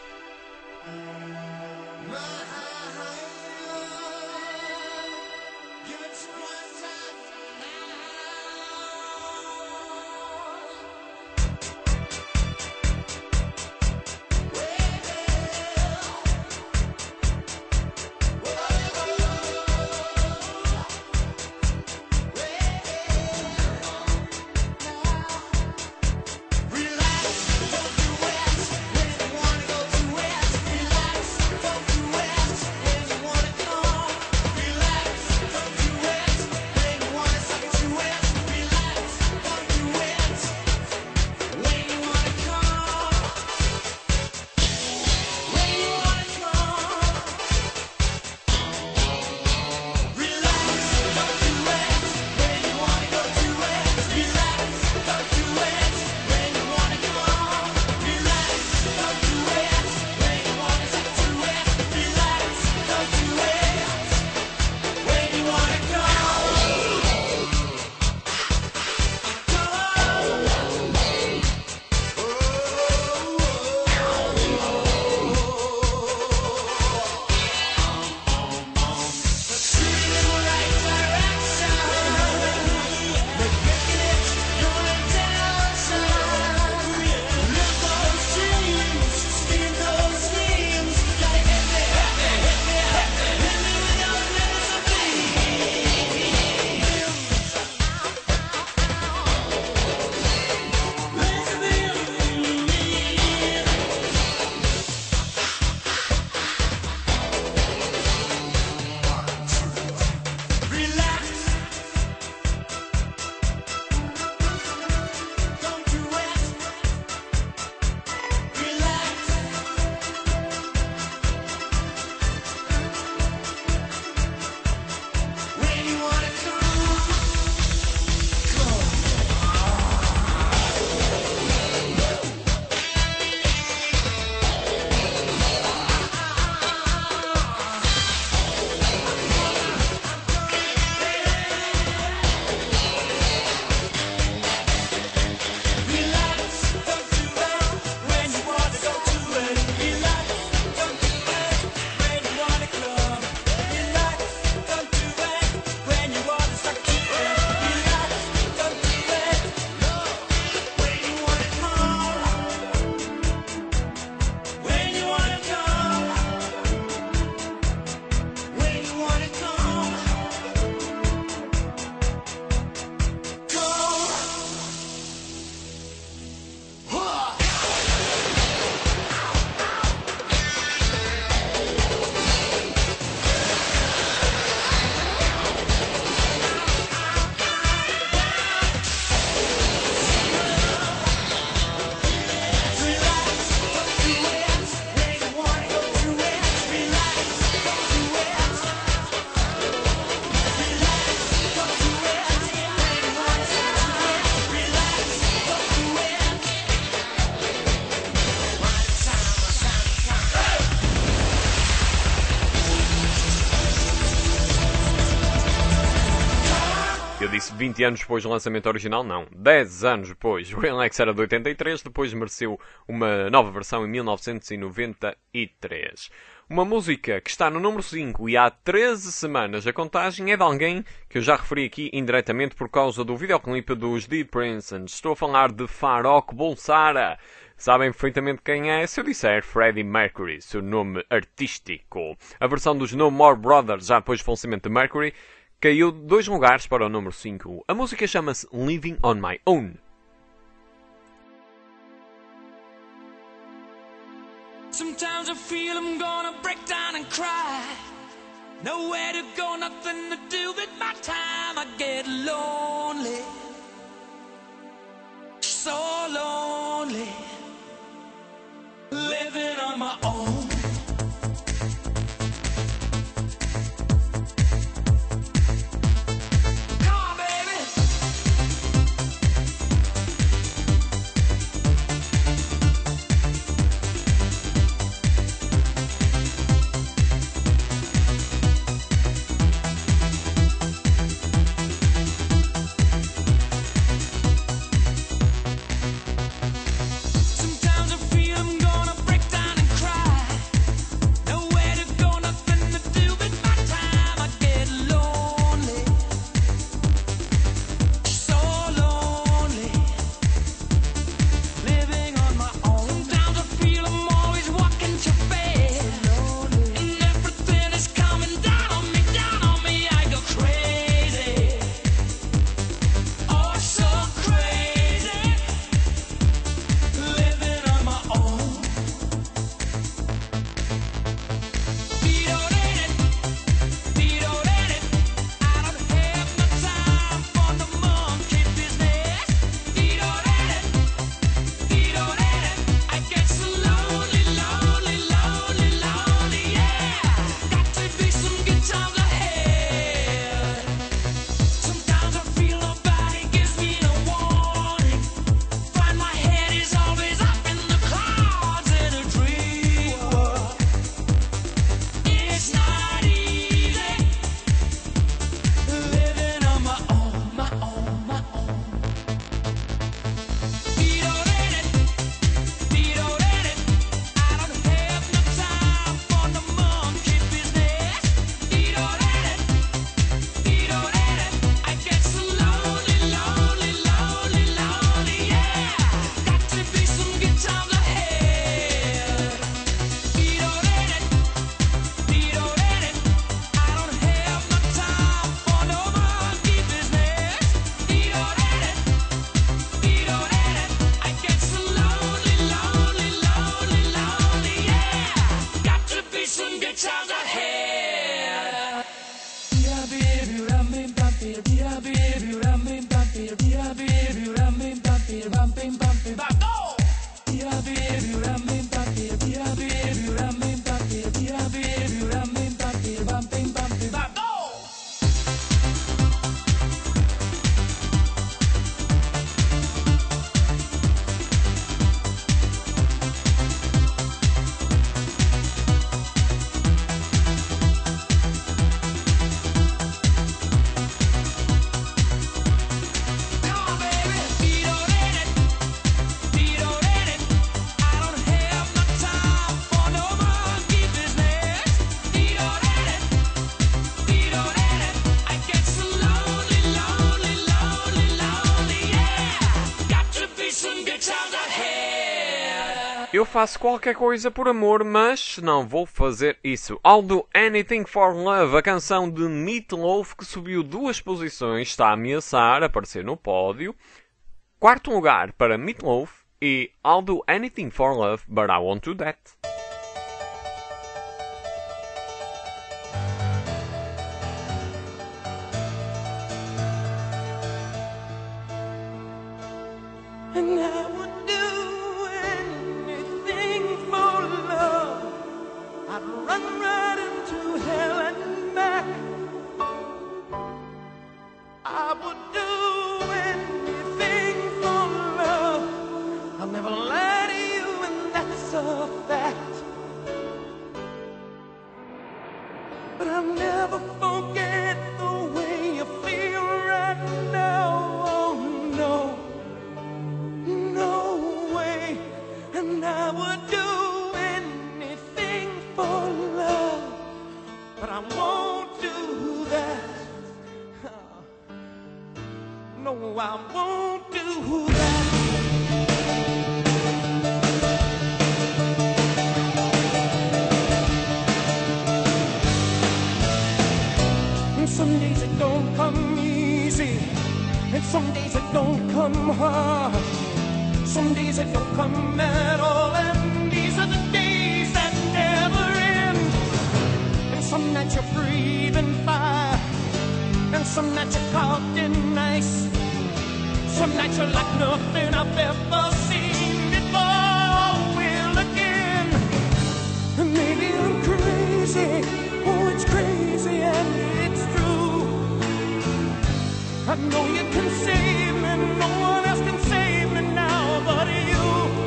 Eu disse 20 anos depois do lançamento original, não. 10 anos depois. O Relax era de 83, depois mereceu uma nova versão em 1993. Uma música que está no número 5 e há 13 semanas a contagem é de alguém que eu já referi aqui indiretamente por causa do videoclipe dos The Princess. Estou a falar de Farrokh Bulsara. Sabem perfeitamente quem é se eu disser Freddie Mercury, seu nome artístico. A versão dos No More Brothers, já depois do falecimento de Mercury, caiu 2 lugares para o número 5. A música chama-se Living on My Own. Sometimes I feel I'm gonna break down and cry. Nowhere to go, nothing to do with my time. I get lonely, so lonely, living on my own. Eu faço qualquer coisa por amor, mas não vou fazer isso. I'll do anything for love, a canção de Meat Loaf que subiu 2 posições, está a ameaçar aparecer no pódio. 4º lugar para Meat Loaf e I'll do anything for love, but I won't do that. And I would do anything for love. I'd run right into hell and back. I would do anything for love. I'll never lie to you, and that's a fact. But I'll never forget the way you feel right now. Oh no. No way, and I would do anything for love, but I won't do that. No, I won't do that. And some days it don't come easy, and some days it don't come hard. Some days it don't come at all, and these are the days that never end. And some nights you're breathing fire, and some nights you're caught in ice. Some nights you're like nothing I've ever seen before. Will again, and maybe I'm crazy. Oh, it's crazy and it's true. I know you can save me, no one else can save me now but you.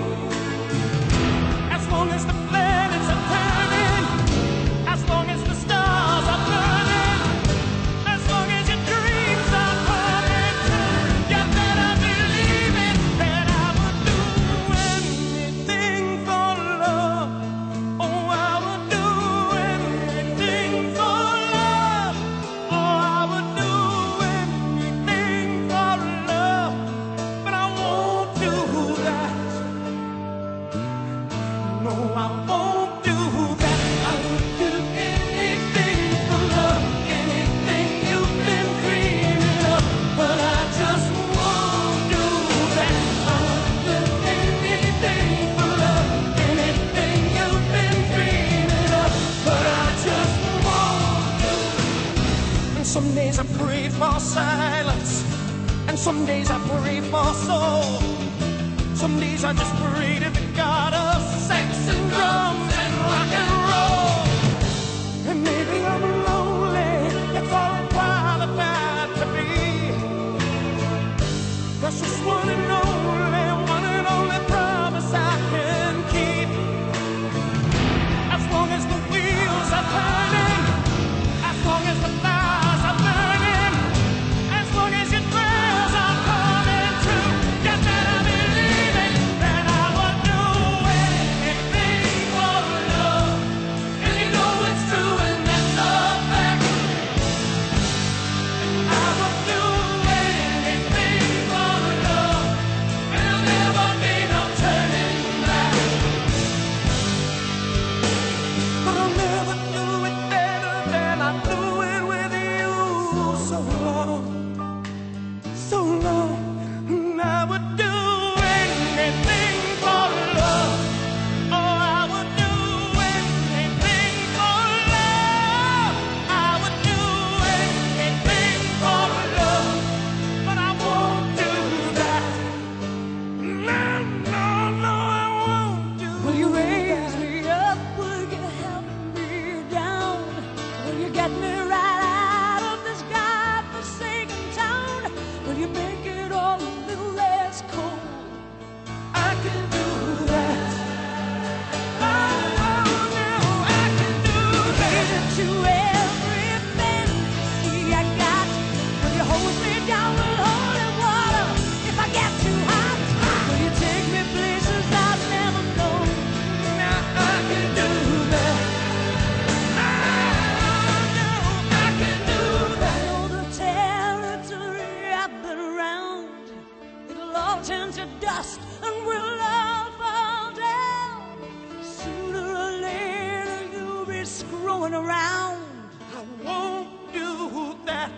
As long as the planets are turning, as long as the stars are burning, as long as your dreams are coming true, you better believe it, that I would do anything for love. Oh, I would do anything for love. Oh, I would do anything for love, but I won't do that. No, I won't do that. I would do anything for love, anything you've been dreaming of, but I just won't do that. I would do anything for love, anything you've been dreaming of, but I just won't do it. And some days I pray for silence, and some days I pray for soul. Some days I just pray to the God of sex and drums and rock and roll. And maybe I'm lonely, that's all I'm qualified to be. That's just one and only promise I can keep. As long as the wheels are turning, as long as the fires are burning, as long as your prayers are coming true, you better believe it, that I would do anything for love. And you know it's true, and that's a fact. I would do anything for love, and there'll never be no turning back. But I'll never do it better than I do it with you. So long, and I would do anything for love. Oh, I would do anything for love. I would do anything for love, but I won't do that. No, I won't do that. Will you raise me up? Will you help me down? Will you get me right out of this godforsaken town? Will you make it all a little less cold? I can do that. Oh, no, I can do that. To every fantasy I got, will you hold me down with holy water if I get too hot? Will you take me places I've never known? Now I can do that. Oh, no, I can do that. I know the territory I've been around. It'll all turn to dust and we'll all fall down. fooling around. I won't do that.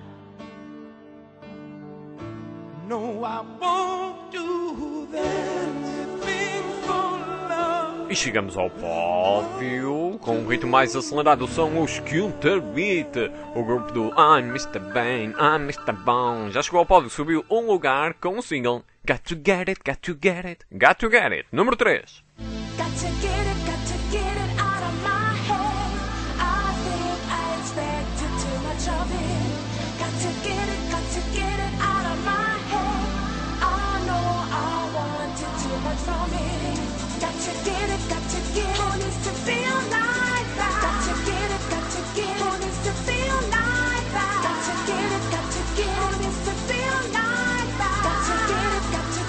No, I won't do that. Anything for love. E chegamos ao pódio. Com um ritmo mais acelerado são os Kilter Beat, o grupo do I'm Mr. Bane, I'm Mr. Bone. Já chegou ao pódio, subiu um lugar com o single Got to Get It, Got to Get It, Got to Get It. Número 3. Got to get it out of my head. I think I expected too much of it. Got to get it out of my head. I know I wanted too much from it. Got to get it, who needs to feel like that? Got to get it, who needs to feel like that? Got to get it, who needs to feel like that? Got to get it,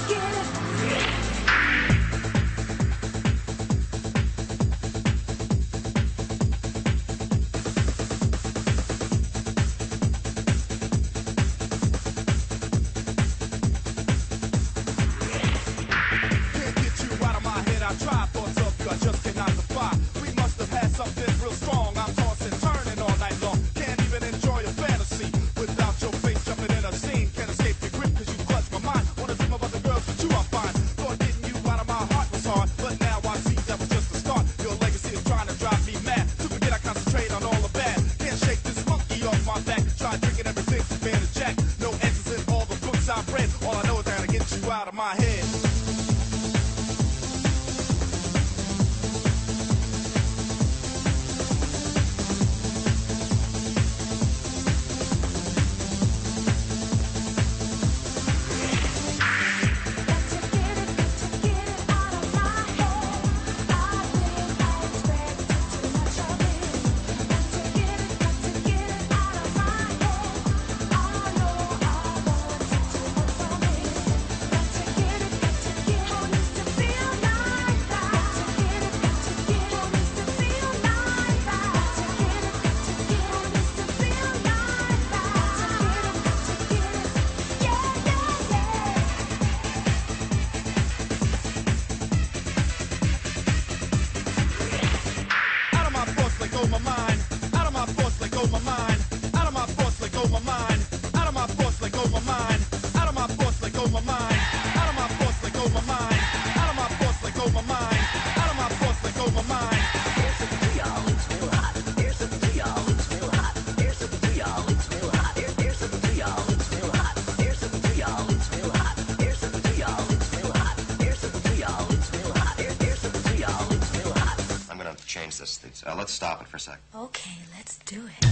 Can't get you out of my head. I tried thoughts of you, I just cannot defy. We must have had something real strong. I'm tossing, turning all night long. Can't even enjoy a fantasy without your face jumping in a scene. Can't escape your grip 'cause you clutch my mind. Wanna dream about the girls with you, I'm fine. Thought getting you out of my heart was hard, but now I see that was just the start. Your legacy is trying to drive me mad. To forget I concentrate on all the bad. Can't shake this monkey off my back. Try drinking everything from bear to jack. No answers in all the books I've read. All I know is that I get you out of my head. Out of my thoughts, let go my mind. Out of my thoughts, let go my mind. Out of my thoughts, let go my mind. Out of my thoughts, let go my mind. Out of my thoughts, let go my mind. Out of my thoughts, let go my mind. Out of my thoughts, let go my mind. Out of my thoughts, let go my mind. Here's something to y'all, it's real hot. Here's something to y'all, it's real hot. Here's something to y'all, it's real hot. Here's something to y'all, it's real hot. Here's something to y'all, it's real hot. Here's something to y'all, it's real hot. Here's something to y'all, it's real hot. Here's something to y'all, it's real hot. I'm gonna change this. Let's stop it for a sec. Okay, let's do it.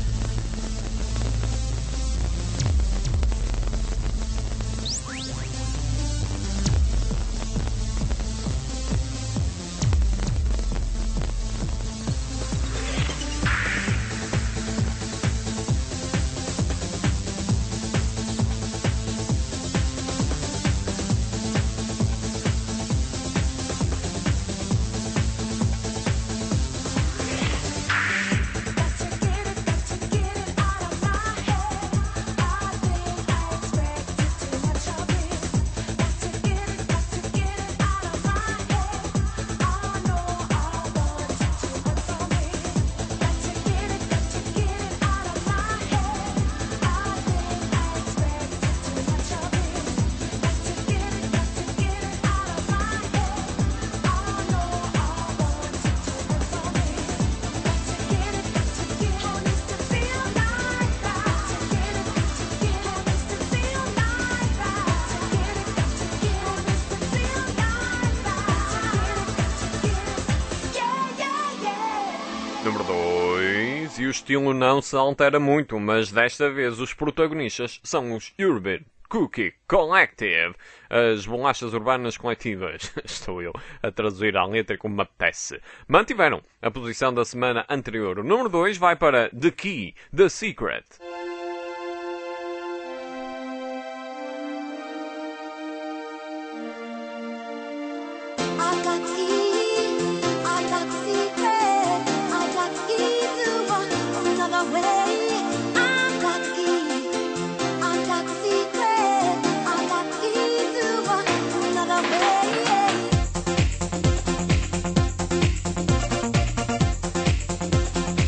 Número 2. E o estilo não se altera muito, mas desta vez os protagonistas são os Urban Cookie Collective, as bolachas urbanas coletivas. Estou eu a traduzir a letra como me apetece. Mantiveram a posição da semana anterior. O número 2 vai para The Key, The Secret. Another way.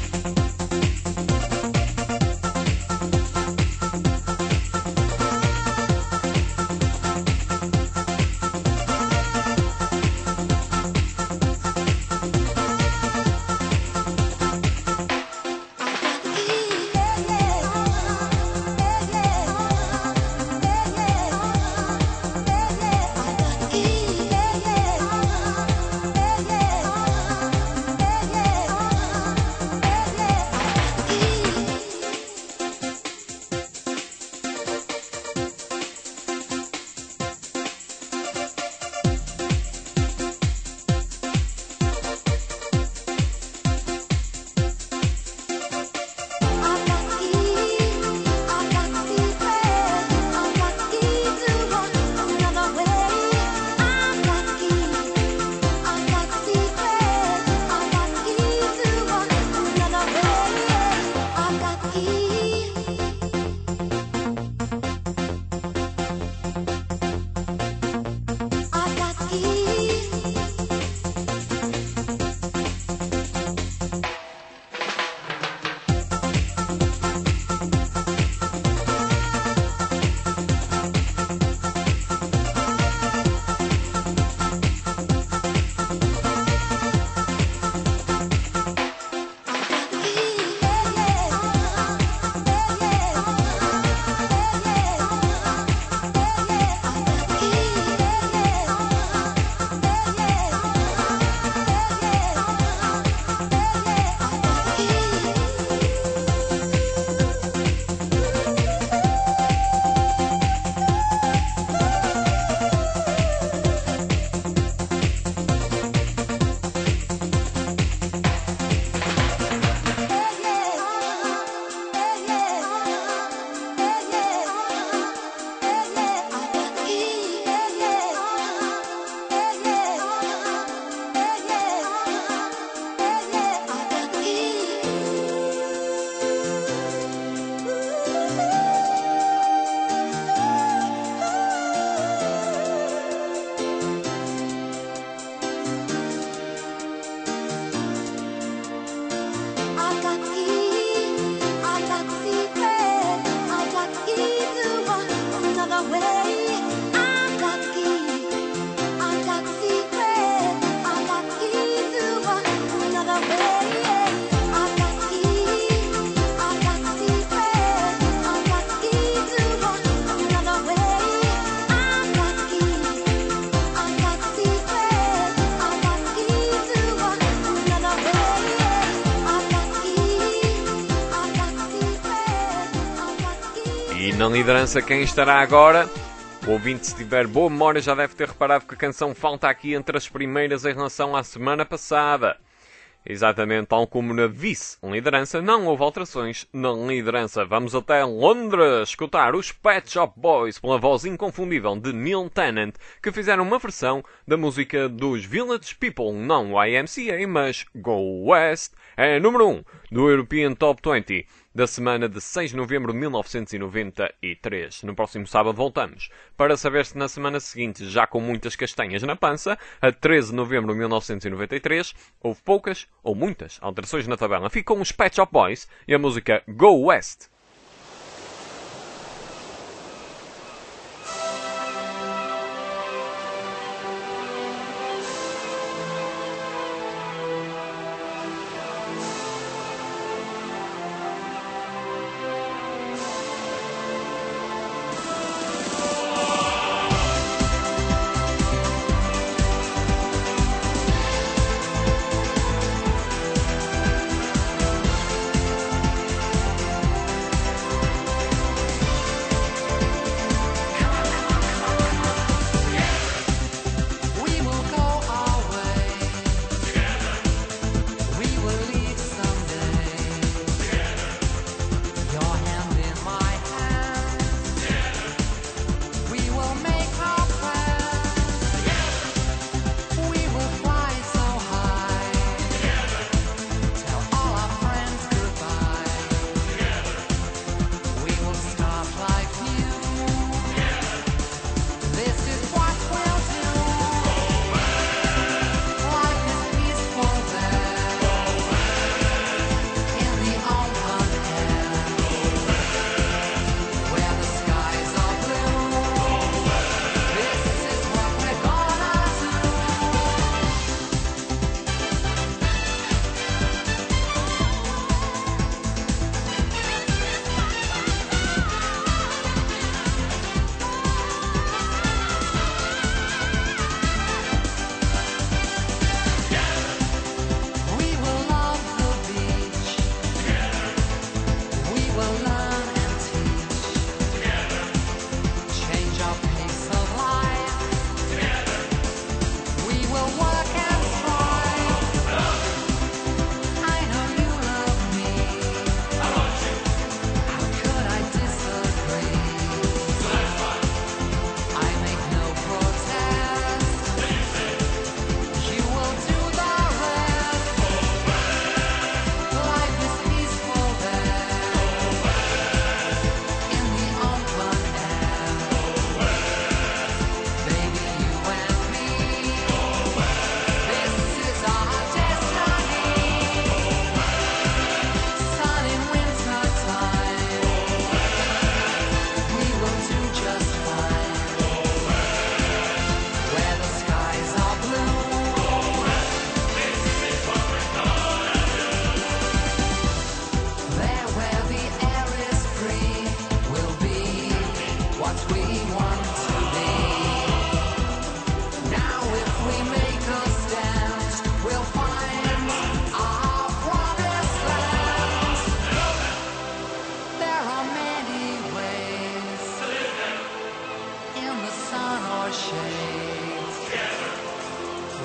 Na liderança, quem estará agora? O ouvinte, se tiver boa memória, já deve ter reparado que a canção falta aqui entre as primeiras em relação à semana passada. Exatamente, tal como na vice-liderança, não houve alterações na liderança. Vamos até Londres escutar os Pet Shop Boys pela voz inconfundível de Neil Tennant, que fizeram uma versão da música dos Village People, não YMCA, mas Go West. É número 1 do European Top 20 da semana de 6 de novembro de 1993. No próximo sábado voltamos para saber se na semana seguinte, já com muitas castanhas na pança, a 13 de novembro de 1993, houve poucas ou muitas alterações na tabela. Ficam os Pet Shop Boys e a música Go West.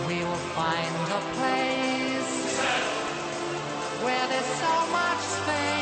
Find a place where there's so much space.